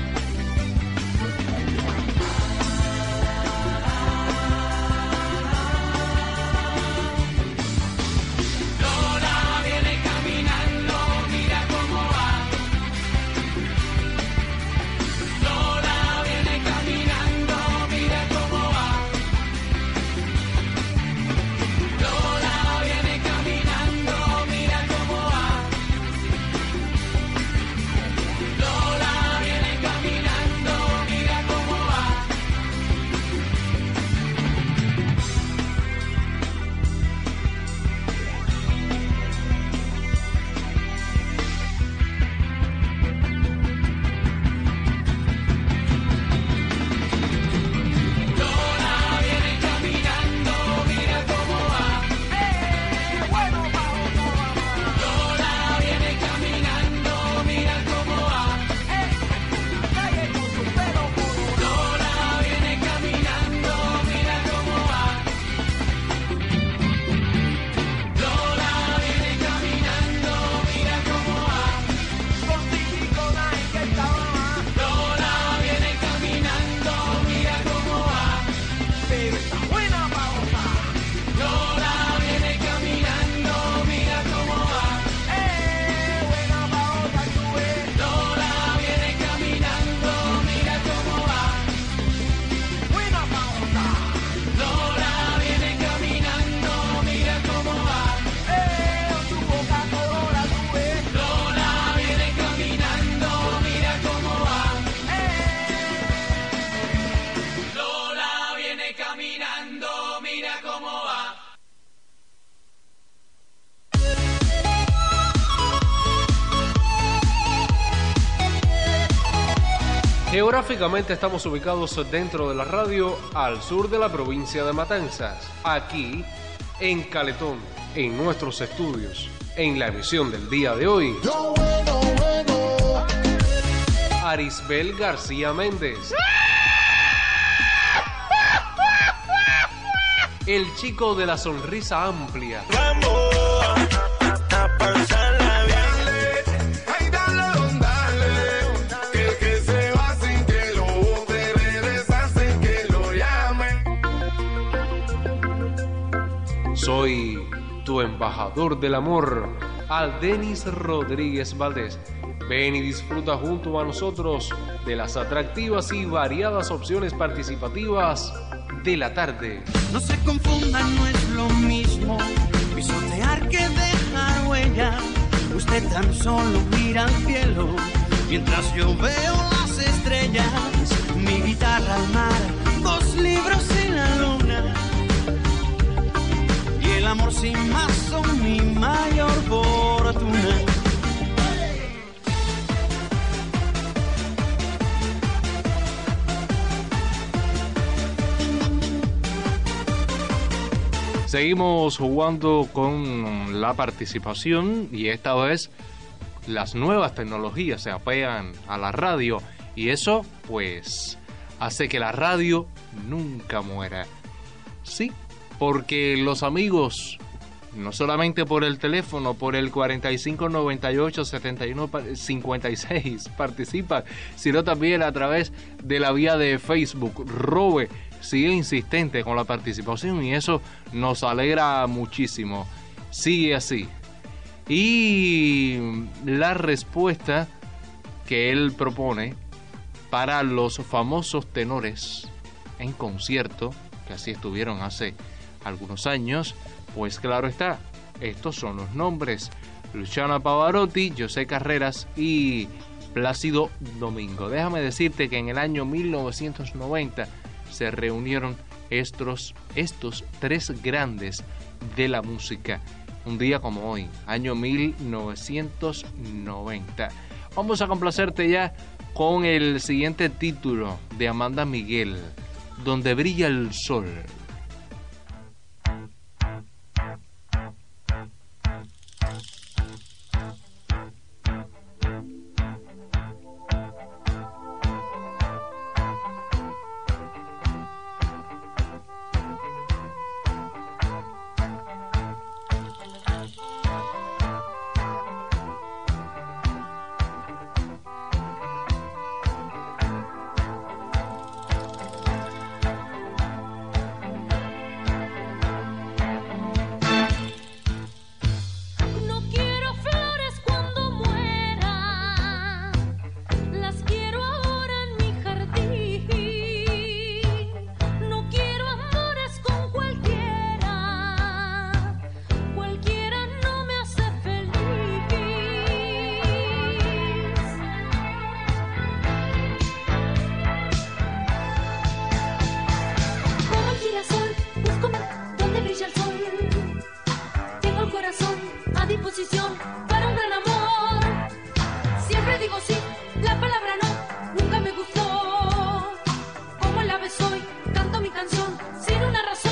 Geográficamente estamos ubicados dentro de la radio al sur de la provincia de Matanzas, aquí en Caletón, en nuestros estudios, en la emisión del día de hoy. Bueno, bueno. Arisbel García Méndez. El chico de la sonrisa amplia. Vamos a pasarla bien. Ay, dale, don, dale. Que el que se va sin que lo bote, regresa sin que lo llame. Soy tu embajador del amor, Aldenis Rodríguez Valdés. Ven y disfruta junto a nosotros de las atractivas y variadas opciones participativas de la tarde. No se confundan, no es lo mismo pisotear que dejar huella. Usted tan solo mira al cielo mientras yo veo las estrellas. Mi guitarra al mar, dos libros en la luna y el amor sin más son mi mayor fortuna. Seguimos jugando con la participación y esta vez las nuevas tecnologías se apegan a la radio y eso pues hace que la radio nunca muera. Sí, porque los amigos, no solamente por el teléfono, por el cuarenta y cinco noventa y ocho setenta y uno cincuenta y seis participan, sino también a través de la vía de Facebook. Robe sigue insistente con la participación y eso nos alegra muchísimo. Sigue así. Y la respuesta que él propone para los famosos tenores en concierto, que así estuvieron hace algunos años, pues claro está, estos son los nombres: Luciano Pavarotti, José Carreras y Plácido Domingo. Déjame decirte que en el año mil novecientos noventa se reunieron estos, estos tres grandes de la música. Un día como hoy, año mil novecientos noventa. Vamos a complacerte ya con el siguiente título de Amanda Miguel, Donde brilla el sol. corazón a disposición para un gran amor. Siempre digo sí, la palabra no, nunca me gustó. Como el ave soy, canto mi canción sin una razón.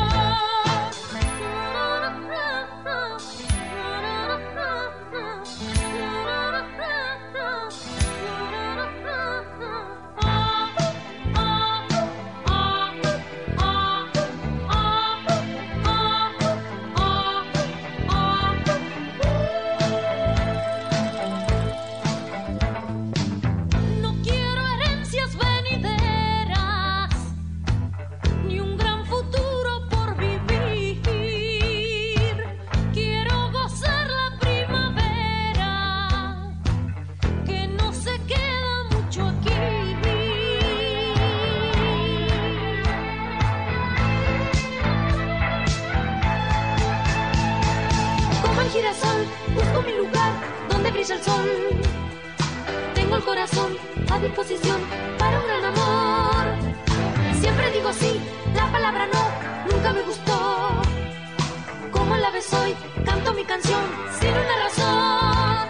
Busco mi lugar donde brilla el sol. Tengo el corazón a disposición para un gran amor. Siempre digo sí, la palabra no, nunca me gustó. Como el ave soy, canto mi canción sin una razón.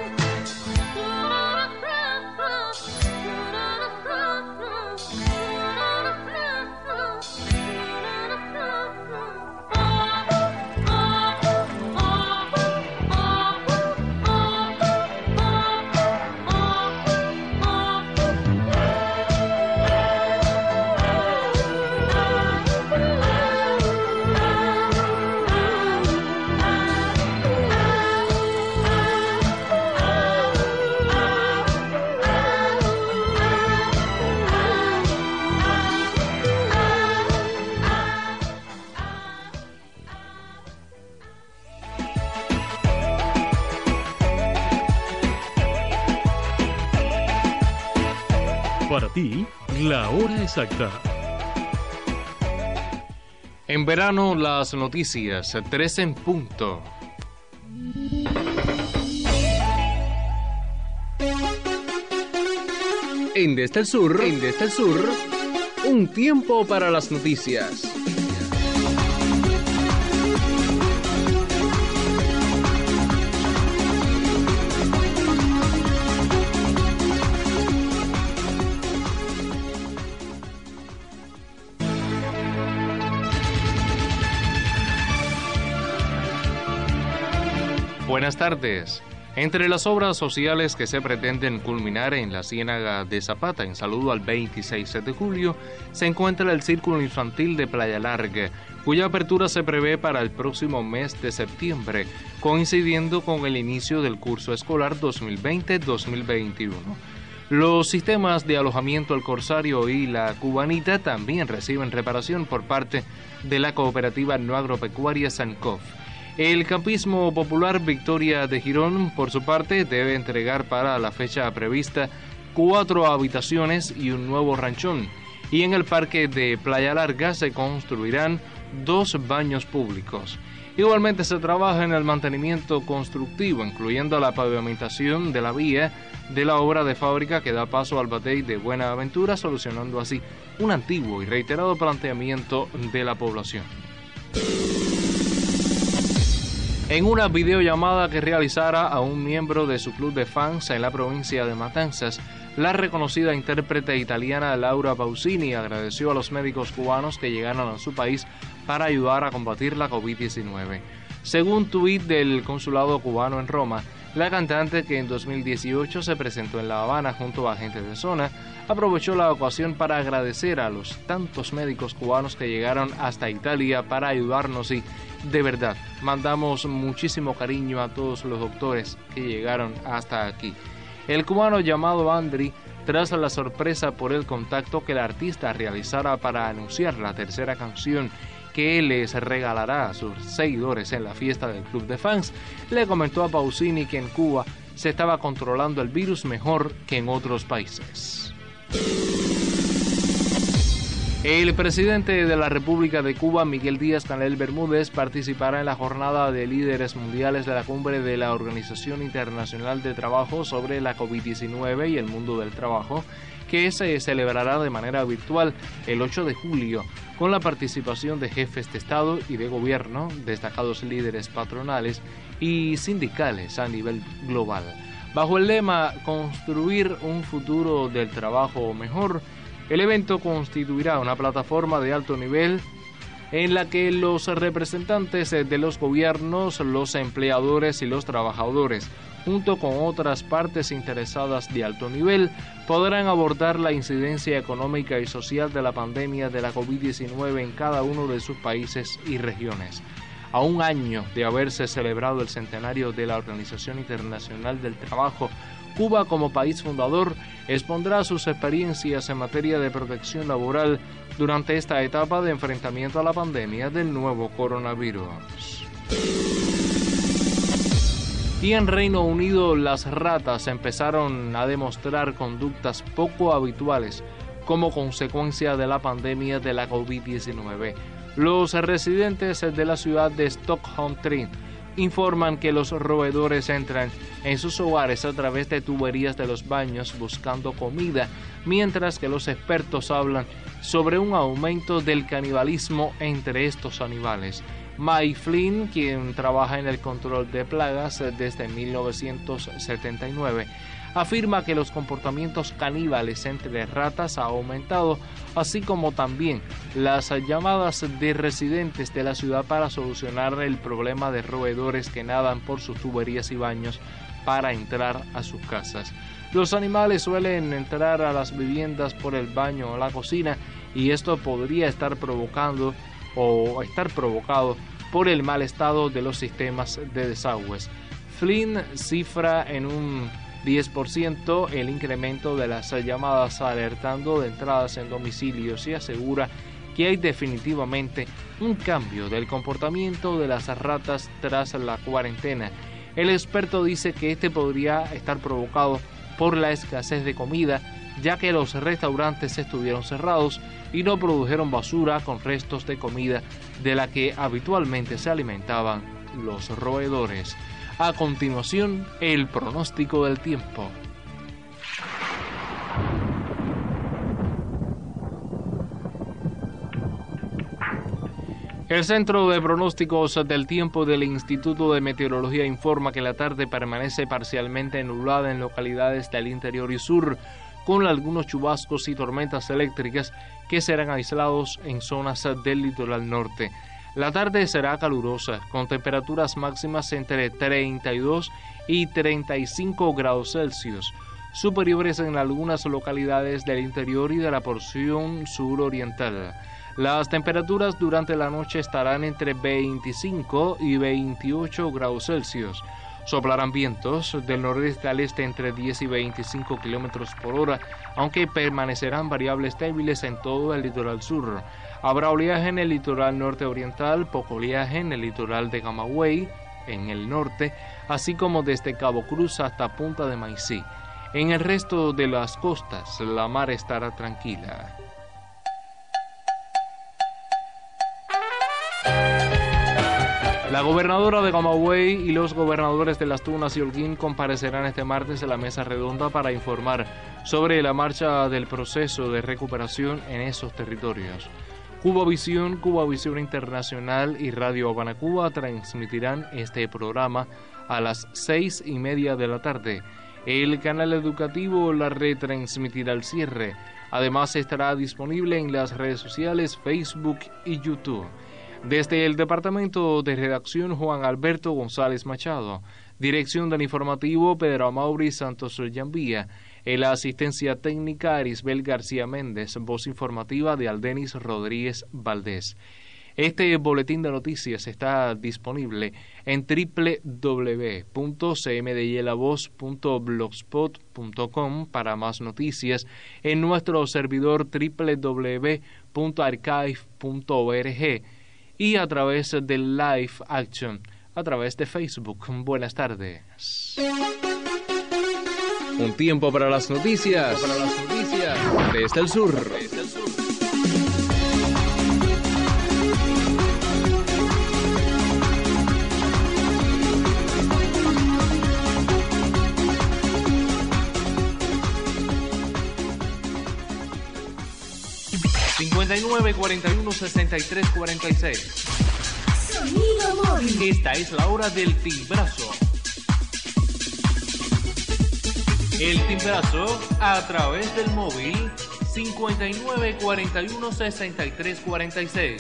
Para ti, la hora exacta. En verano, las noticias, tres en punto. En Desde el Sur, en Desde el Sur, un tiempo para las noticias. Buenas tardes. Entre las obras sociales que se pretenden culminar en la Ciénaga de Zapata en saludo al veintiséis de julio, se encuentra el Círculo Infantil de Playa Larga, cuya apertura se prevé para el próximo mes de septiembre, coincidiendo con el inicio del curso escolar dos mil veinte dos mil veintiuno. Los sistemas de alojamiento El Corsario y La Cubanita también reciben reparación por parte de la cooperativa no agropecuaria Sancof. El campismo popular Victoria de Girón, por su parte, debe entregar para la fecha prevista cuatro habitaciones y un nuevo ranchón. Y en el parque de Playa Larga se construirán dos baños públicos. Igualmente se trabaja en el mantenimiento constructivo, incluyendo la pavimentación de la vía de la obra de fábrica que da paso al batey de Buenaventura, solucionando así un antiguo y reiterado planteamiento de la población. En una videollamada que realizara a un miembro de su club de fans en la provincia de Matanzas, la reconocida intérprete italiana Laura Pausini agradeció a los médicos cubanos que llegaron a su país para ayudar a combatir la COVID diecinueve. Según tuit del consulado cubano en Roma, la cantante, que en dos mil dieciocho se presentó en La Habana junto a agentes de zona, aprovechó la ocasión para agradecer a los tantos médicos cubanos que llegaron hasta Italia para ayudarnos y, de verdad, mandamos muchísimo cariño a todos los doctores que llegaron hasta aquí. El cubano llamado Andri, tras la sorpresa por el contacto que el artista realizara para anunciar la tercera canción que les regalará a sus seguidores en la fiesta del club de fans, le comentó a Pausini que en Cuba se estaba controlando el virus mejor que en otros países. El presidente de la República de Cuba, Miguel Díaz-Canel Bermúdez, participará en la jornada de líderes mundiales de la cumbre de la Organización Internacional de Trabajo sobre la COVID diecinueve y el mundo del trabajo, que se celebrará de manera virtual el ocho de julio, con la participación de jefes de Estado y de Gobierno, destacados líderes patronales y sindicales a nivel global. Bajo el lema Construir un futuro del trabajo mejor, el evento constituirá una plataforma de alto nivel en la que los representantes de los gobiernos, los empleadores y los trabajadores, junto con otras partes interesadas de alto nivel, podrán abordar la incidencia económica y social de la pandemia de la COVID diecinueve en cada uno de sus países y regiones. A un año de haberse celebrado el centenario de la Organización Internacional del Trabajo, Cuba, como país fundador, expondrá sus experiencias en materia de protección laboral durante esta etapa de enfrentamiento a la pandemia del nuevo coronavirus. Y en Reino Unido, las ratas empezaron a demostrar conductas poco habituales como consecuencia de la pandemia de la COVID diecinueve. Los residentes de la ciudad de Stoke-on-Trent informan que los roedores entran en sus hogares a través de tuberías de los baños buscando comida, mientras que los expertos hablan sobre un aumento del canibalismo entre estos animales. Mike Flynn, quien trabaja en el control de plagas desde mil novecientos setenta y nueve, afirma que los comportamientos caníbales entre ratas ha aumentado, así como también las llamadas de residentes de la ciudad para solucionar el problema de roedores que nadan por sus tuberías y baños para entrar a sus casas. Los animales suelen entrar a las viviendas por el baño o la cocina, y esto podría estar provocando o estar provocado por el mal estado de los sistemas de desagües. Flynn cifra en un diez por ciento el incremento de las llamadas alertando de entradas en domicilios y asegura que hay definitivamente un cambio del comportamiento de las ratas tras la cuarentena. El experto dice que este podría estar provocado por la escasez de comida, ya que los restaurantes estuvieron cerrados y no produjeron basura con restos de comida de la que habitualmente se alimentaban los roedores. A continuación, el pronóstico del tiempo. El Centro de Pronósticos del Tiempo del Instituto de Meteorología informa que la tarde permanece parcialmente nublada en localidades del interior y sur, con algunos chubascos y tormentas eléctricas que serán aislados en zonas del litoral norte. La tarde será calurosa, con temperaturas máximas entre treinta y dos y treinta y cinco grados Celsius, superiores en algunas localidades del interior y de la porción suroriental. Las temperaturas durante la noche estarán entre veinticinco y veintiocho grados Celsius. Soplarán vientos del nordeste al este entre diez y veinticinco kilómetros por hora, aunque permanecerán variables débiles en todo el litoral sur. Habrá oleaje en el litoral norte oriental, poco oleaje en el litoral de Camagüey, en el norte, así como desde Cabo Cruz hasta Punta de Maicí. En el resto de las costas, la mar estará tranquila. La gobernadora de Camagüey y los gobernadores de Las Tunas y Holguín comparecerán este martes en la mesa redonda para informar sobre la marcha del proceso de recuperación en esos territorios. Cubavisión, Cubavisión Internacional y Radio Habana Cuba transmitirán este programa a las seis y media de la tarde. El canal educativo la retransmitirá al cierre. Además estará disponible en las redes sociales Facebook y YouTube. Desde el Departamento de Redacción, Juan Alberto González Machado. Dirección del informativo, Pedro Amaury Santos Llambía. En la asistencia técnica, Arisbel García Méndez. Voz informativa de Aldenis Rodríguez Valdés. Este boletín de noticias está disponible en doble u doble u doble u punto c m d y la voz punto blogspot punto com para más noticias, en nuestro servidor doble u doble u doble u punto archive punto org y a través del Live Action, a través de Facebook. Buenas tardes. Un tiempo para las noticias, para las noticias desde el sur. Desde el sur. cincuenta y nueve, cuarenta y uno, sesenta y tres, cuarenta y seis. Sonido móvil. Esta es la hora del timbrazo. El timbrazo a través del móvil cincuenta y nueve cuarenta y uno sesenta y tres cuarenta y seis.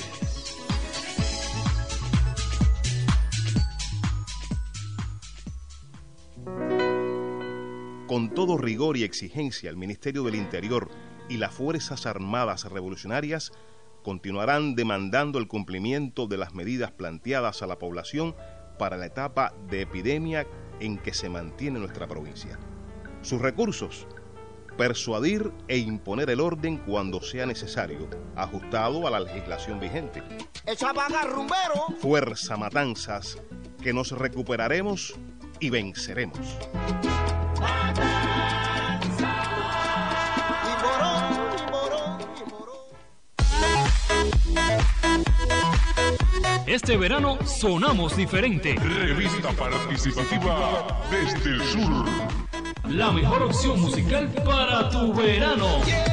Con todo rigor y exigencia, el Ministerio del Interior y las Fuerzas Armadas Revolucionarias continuarán demandando el cumplimiento de las medidas planteadas a la población para la etapa de epidemia en que se mantiene nuestra provincia. Sus recursos: persuadir e imponer el orden cuando sea necesario, ajustado a la legislación vigente. ¡Echa vaga, rumbero! Fuerza, Matanzas, que nos recuperaremos y venceremos. Este verano sonamos diferente. Revista participativa desde el sur. La mejor opción musical para tu verano.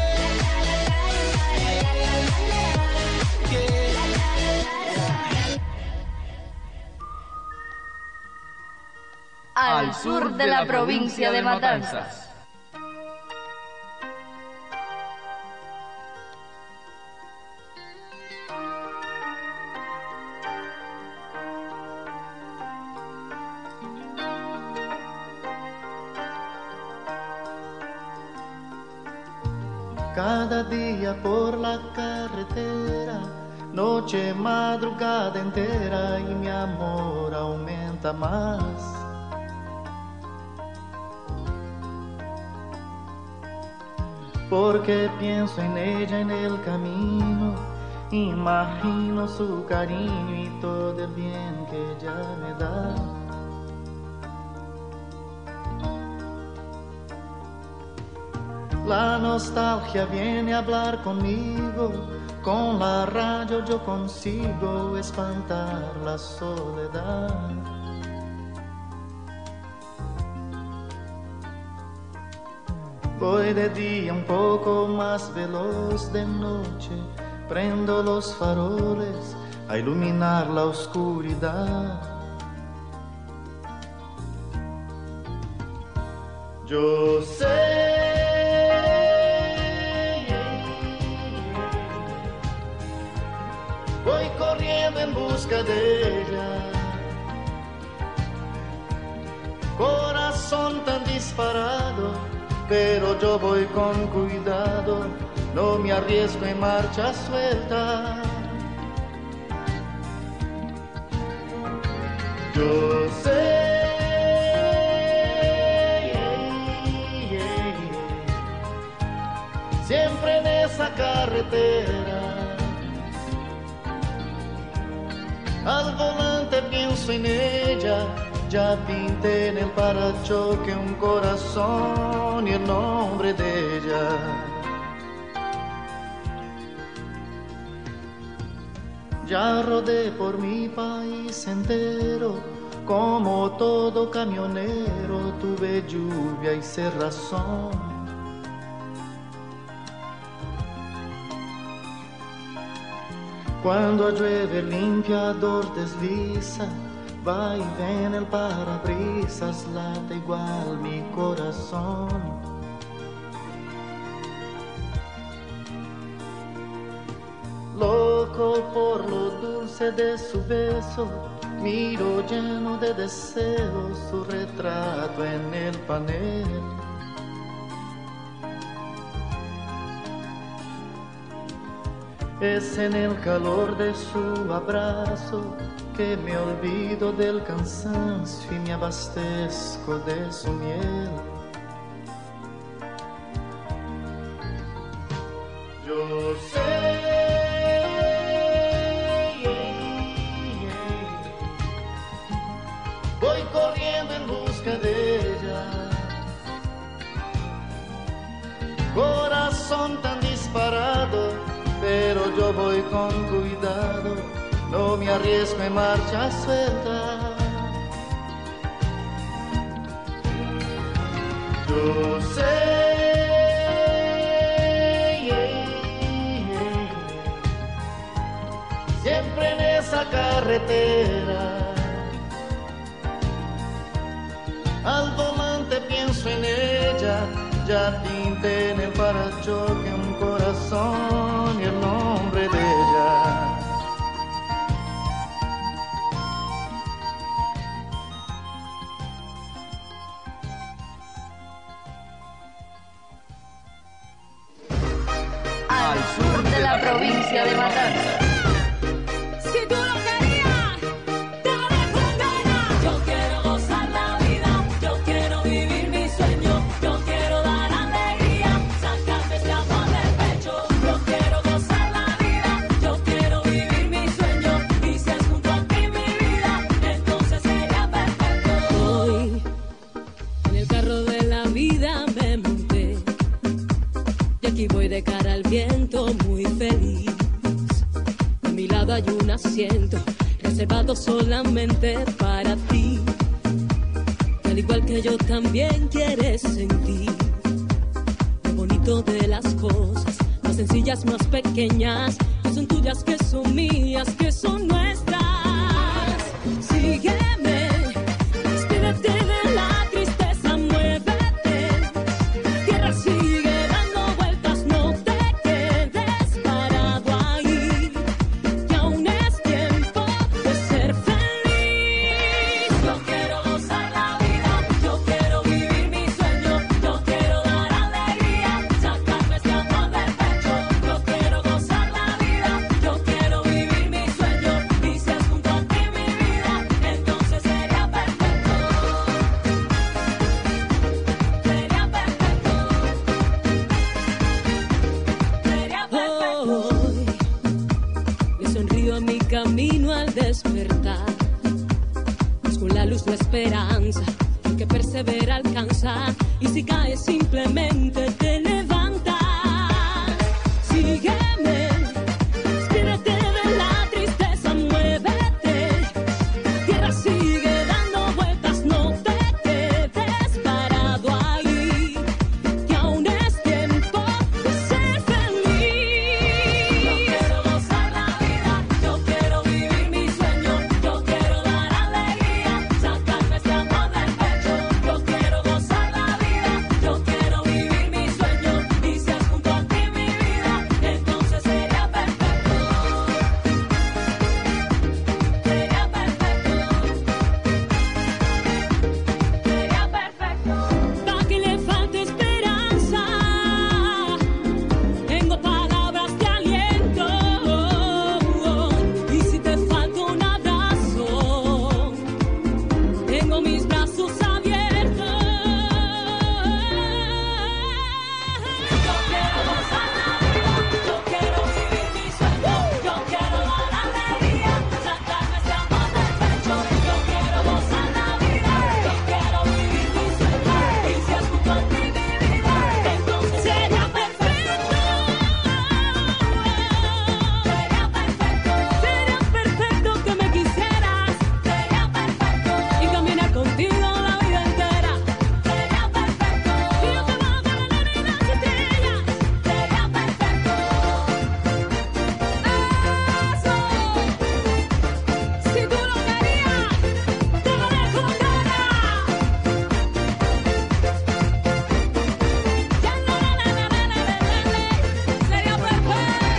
Al sur de la provincia de Matanzas. Cada día por la carretera, noche, madrugada entera, y mi amor aumenta más. Porque pienso en ella en el camino, imagino su cariño y todo el bien que ella me da. La nostalgia viene a hablar conmigo, con la radio yo consigo espantar la soledad. Voy de día un poco más veloz, de noche prendo los faroles a iluminar la oscuridad. Yo sé, voy corriendo en busca de ella, corazón tan disparado, pero yo voy con cuidado, no me arriesgo en marcha suelta. Yo sé, siempre en esa carretera, al volante pienso en ella, ya pinté en el parachoque un corazón y el nombre de ella. Ya rodé por mi país entero, como todo camionero, tuve lluvia y cerrazón. Cuando llueve el limpiador desliza, va y ven el parabrisas, late igual mi corazón. Loco por lo dulce de su beso, miro lleno de deseos su retrato en el panel. Es en el calor de su abrazo que me olvido del cansancio y me abastezco de su miel. Yo sé, voy corriendo en busca de ella, corazón tan disparado, pero yo voy con cuidado, no me arriesgo en marcha suelta. Yo sé, siempre en esa la carretera. Al volante pienso en ella, ya pinté en el parachoque un corazón y el nombre de ella. Al sur de la provincia de Matanzas. Si tú lo querías, dale con ganas. Yo quiero gozar la vida, yo quiero vivir mi sueño, yo quiero dar alegría, sacarme este amor del pecho. Yo quiero gozar la vida, yo quiero vivir mi sueño, y si es junto a ti mi vida, entonces sería perfecto. Hoy, en el carro de la vida me monté, y aquí voy de cara al viento muy feliz. A mi lado hay un asiento reservado solamente para ti. Y al igual que yo también quieres sentir lo bonito de las cosas, más sencillas, más pequeñas, que son tuyas, que son mías, que son nuestras. Sígueme, despídete de la tristeza, muévete. Tierra sigue dando vueltas, no te quedes parado ahí, que aún es tiempo de ser feliz. Yo quiero gozar la vida, yo quiero vivir mi sueño, yo quiero dar alegría, sacarme este amor del pecho. Yo quiero gozar la vida, yo quiero vivir mi sueño, y si es junto a ti mi vida, entonces sería perfecto. Sería perfecto. Sería perfecto. Hoy le sonrío a mi camino al despertar. Busco la luz, la esperanza, el que persevera alcanza, y si caes simplemente te levantas. Sígueme, despídete de la tristeza, muévete. Tierra sigue dando vueltas, no te quedes parado ahí, que aún es tiempo de ser feliz. Yo quiero gozar la vida, yo quiero vivir mi sueño, yo quiero dar alegría, sacarme este amor del pecho. Yo quiero gozar la vida, yo quiero vivir mi sueño, y si es junto a ti mi vida, entonces sería perfecto. Sería perfecto. Sería perfecto. Pa' que le falte esperanza, tengo palabras de aliento. Y si te falta un abrazo, tengo mis brazos abiertos. Yo quiero gozar la vida, yo quiero vivir mi sueño, yo quiero dar alegría, sacarme este amor del pecho. Yo quiero gozar la vida, yo quiero vivir mi sueño, y si es junto a ti mi vida, entonces sería perfecto. Sería perfecto. Sería perfecto que me quisieras Sería perfecto. y caminar contigo la vida entera. Sería perfecto. Y yo te bajo la luna y las estrellas. Sería perfecto. Eso. Si tú lo querías, dale con ganas. Ya no, la, la, la, la, la, la, la. Sería perfecto.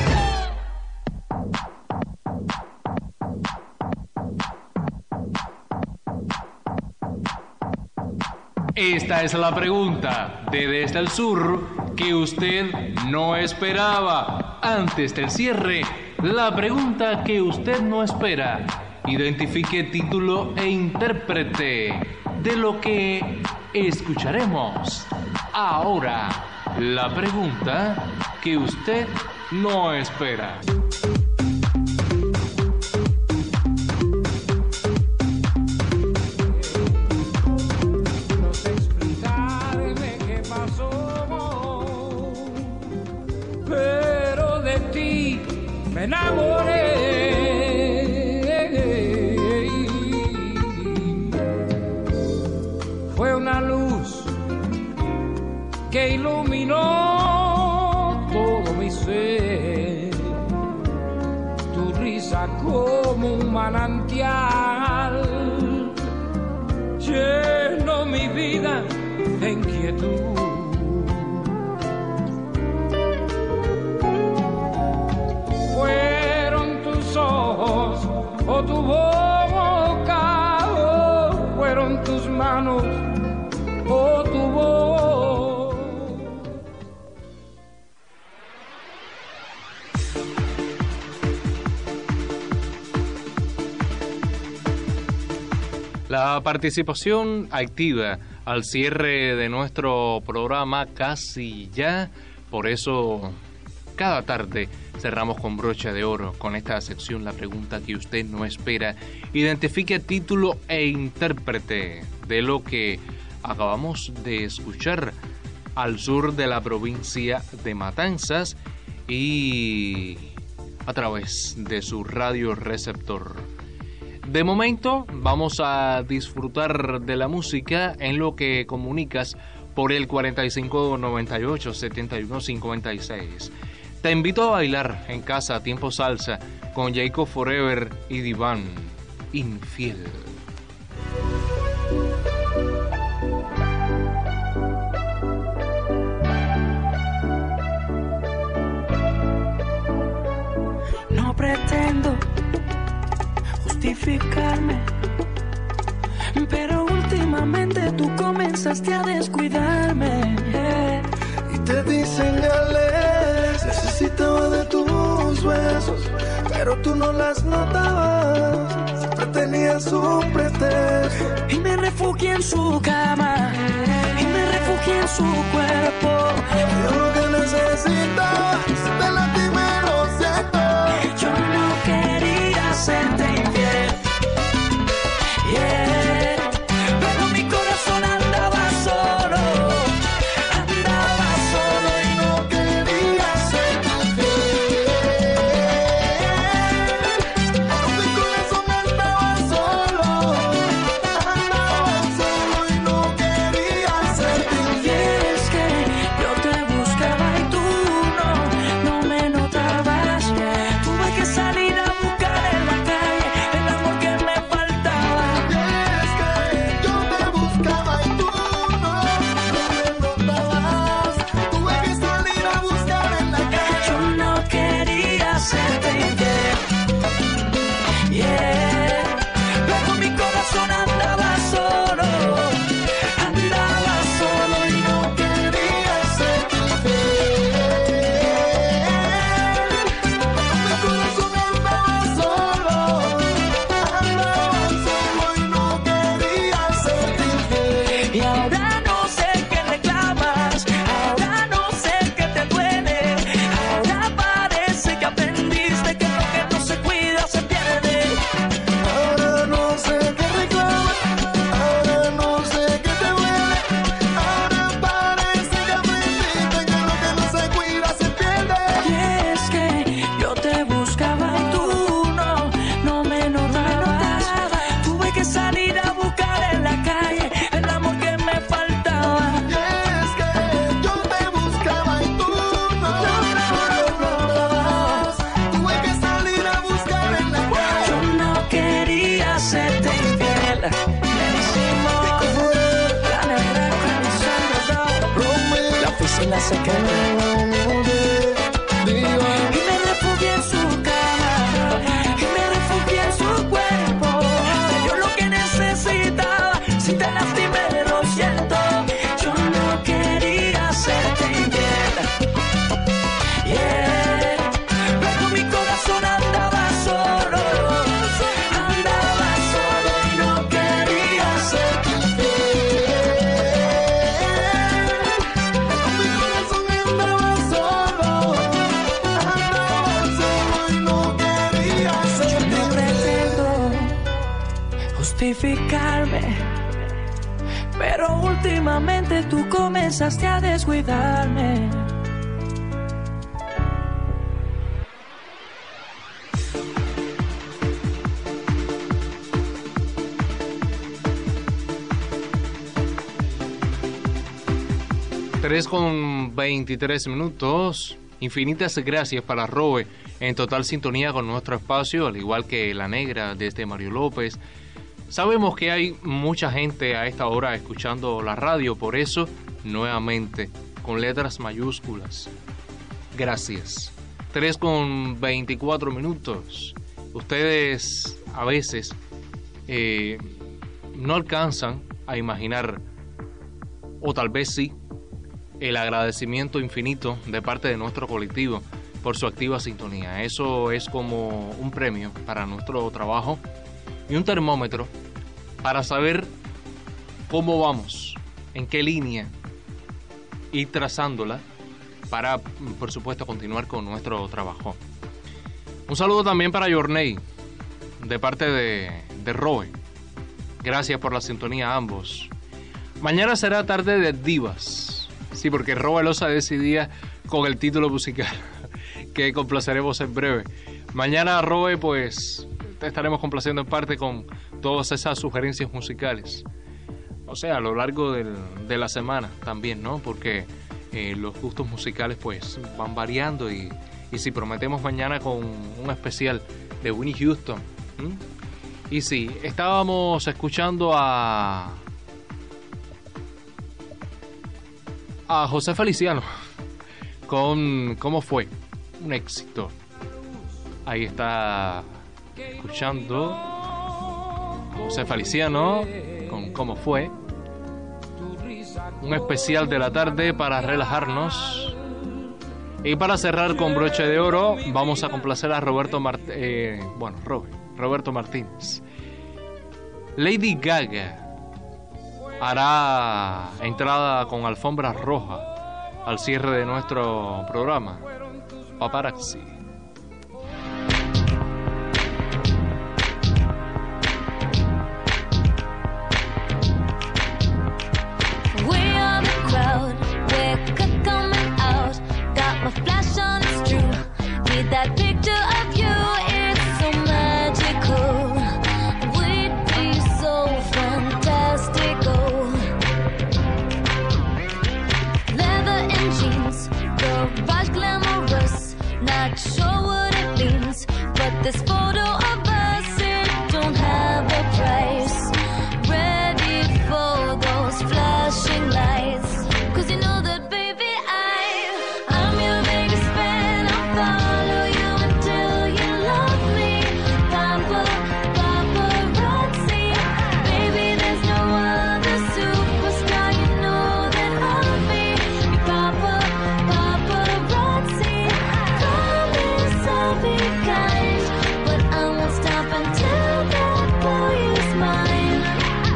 Esta es la pregunta de Desde el Sur que usted no esperaba. Antes del cierre, la pregunta que usted no espera. Identifique título e intérprete de lo que escucharemos. Ahora, la pregunta que usted no espera. No sé explicarme qué pasó, pero de ti me enamoré. Fue una luz que iluminó todo mi ser. Tu risa vida como un manantial. Lleno mi vida de inquietud. Fueron tus ojos o tu boca, o fueron tus manos o tu voz. La participación activa al cierre de nuestro programa casi ya, por eso cada tarde cerramos con brocha de oro con esta sección, la pregunta que usted no espera. Identifique título e intérprete de lo que acabamos de escuchar al sur de la provincia de Matanzas y a través de su radio receptor. De momento vamos a disfrutar de la música en lo que comunicas por el cuarenta y cinco noventa y ocho setenta y uno cincuenta y seis. Te invito a bailar en casa tiempo salsa con Jacob Forever y Diván, Infiel. No pretendo justificarme, pero últimamente tú comenzaste a descuidarme, yeah. Y te diseñalé, necesitaba de tus besos, pero tú no las notabas, siempre tenías un pretexto. Y me refugié en su cama, y me refugié en su cuerpo. Yo lo que necesitabas, te lastimé, lo siento. Yo no quería hacerte infiel, yeah. Pero mi corazón andaba solo, andaba solo y no quería hacerte infiel. Mi corazón andaba solo, andaba solo y no quería hacerte infiel. Y es que yo te buscaba y tú no, no me notabas, yeah. Tuve que salir a buscar en la calle el amor que me faltaba. Y es que yo te buscaba y tú no, no me notabas. Tuve que salir a buscar en la calle. Yo no quería hacerte infiel, yeah. Pero mi corazón andaba solo, andaba solo y no Quería hacerte infiel. Mi corazón andaba solo, andaba solo y no quería hacerte infiel. Y ahora no sé qué reclamas, ahora no sé qué te duele, ahora parece que aprendiste que lo que no se cuida se pierde. Ahora no sé qué reclamas, ahora no sé qué te duele, ahora parece que aprendiste que lo que no se cuida se pierde. Y es que yo te buscaba y tú no, no me notabas. Tuve que salir a buscar en la calle el amor que me faltaba. Y es que yo te buscaba y tú no, no me notabas. Tuve que salir a buscar en la calle. Yo no quería hacerte infiel. Le hicimos la negra con el Sandro, la oficina se quedó. Y me refugié en su cama, y me refugié en su cuerpo. Yo lo que necesitaba, si te lastimé lo siento. Yo no quería hacerte infiel, yeah. Pero mi corazón andaba solo, andaba solo y no quería hacerte infiel. Mi corazón andaba solo, andaba solo y no quería Yo hacerte no infiel. pretendo justificarme, pero últimamente tú comenzaste a descuidarme. tres con veintitrés minutos Infinitas gracias para Robe, en total sintonía con nuestro espacio, al igual que La Negra desde Mario López. Sabemos que hay mucha gente a esta hora escuchando la radio, por eso, nuevamente, con letras mayúsculas, gracias. tres con veinticuatro minutos. Ustedes a veces eh, no alcanzan a imaginar, o tal vez sí, el agradecimiento infinito de parte de nuestro colectivo por su activa sintonía. Eso es como un premio para nuestro trabajo y un termómetro para saber cómo vamos, en qué línea, ir trazándola para, por supuesto, continuar con nuestro trabajo. Un saludo también para Yorney, de parte de, de Roe. Gracias por la sintonía a ambos. Mañana será tarde de divas. Sí, porque Roe Loza decidía con el título musical, que complaceremos en breve. Mañana, Roe, pues, te estaremos complaciendo en parte con todas esas sugerencias musicales. O sea, a lo largo del, de la semana también, ¿no? Porque eh, los gustos musicales, pues, van variando y, y si prometemos mañana con un especial de Winnie Houston. ¿m? Y sí, estábamos escuchando a... a José Feliciano con ¿Cómo fue? Un éxito. Ahí está escuchando a José Feliciano con ¿Cómo fue? Un especial de la tarde para relajarnos. Y para cerrar con broche de oro, vamos a complacer a Roberto Mart eh, bueno, Robert, Roberto Martínez. Lady Gaga hará entrada con alfombra roja al cierre de nuestro programa Paparazzi. We are the crowd, we're coming out. Got my flash on, it's true. Need that picture of you, it's so magical. We'd be so fantastical. Leather and jeans, garage glamorous. Not sure what it means, but this photo of us, it don't have a price. Ready for those flashing lights, 'cause you know that baby I, I'm your biggest fan. I'll follow you until you love me. Papa, paparazzi, baby there's no other superstar, you know that I'll be your papa, paparazzi. Promise I'll be kind, but I won't stop until that boy is mine.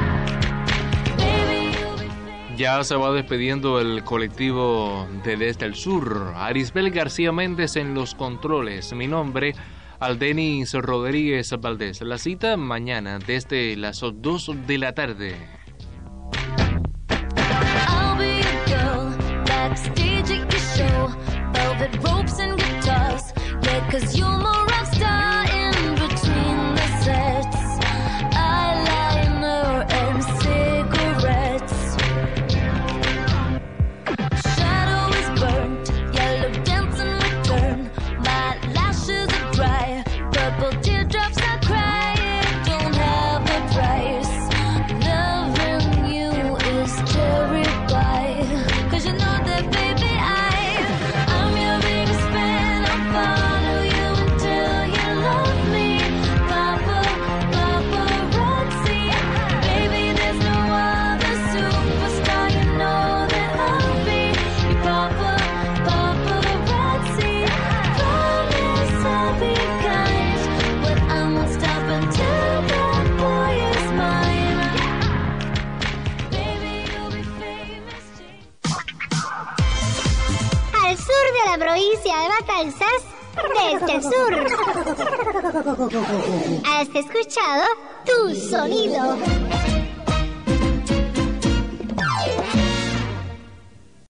Baby you'll be Ya se va despidiendo el colectivo de Desde el Sur. Arisbel García Méndez en los controles. Mi nombre, Aldenis Rodríguez Valdés. La cita mañana desde las dos de la tarde. I'll be a girl backstage at your show. Velvet ropes and guitars. Yeah, 'cause you're my rock star in between the sets. Eyeliner and cigarettes. Shadow is burnt, yellow dancing return. My lashes are dry, purple teardrops I cry. It don't have a price. Loving you is cherry pie, 'cause you know that baby I, I'm your biggest fan. I'll follow you until you love me. Papa, paparazzi, baby there's no other superstar, you know that I'll be your papa, paparazzi. Promise I'll be kind, but I won't stop until that boy is mine. Baby you'll be famous. Al sur de la provincia de Matanzas, desde el sur. Has escuchado Tu Sonido.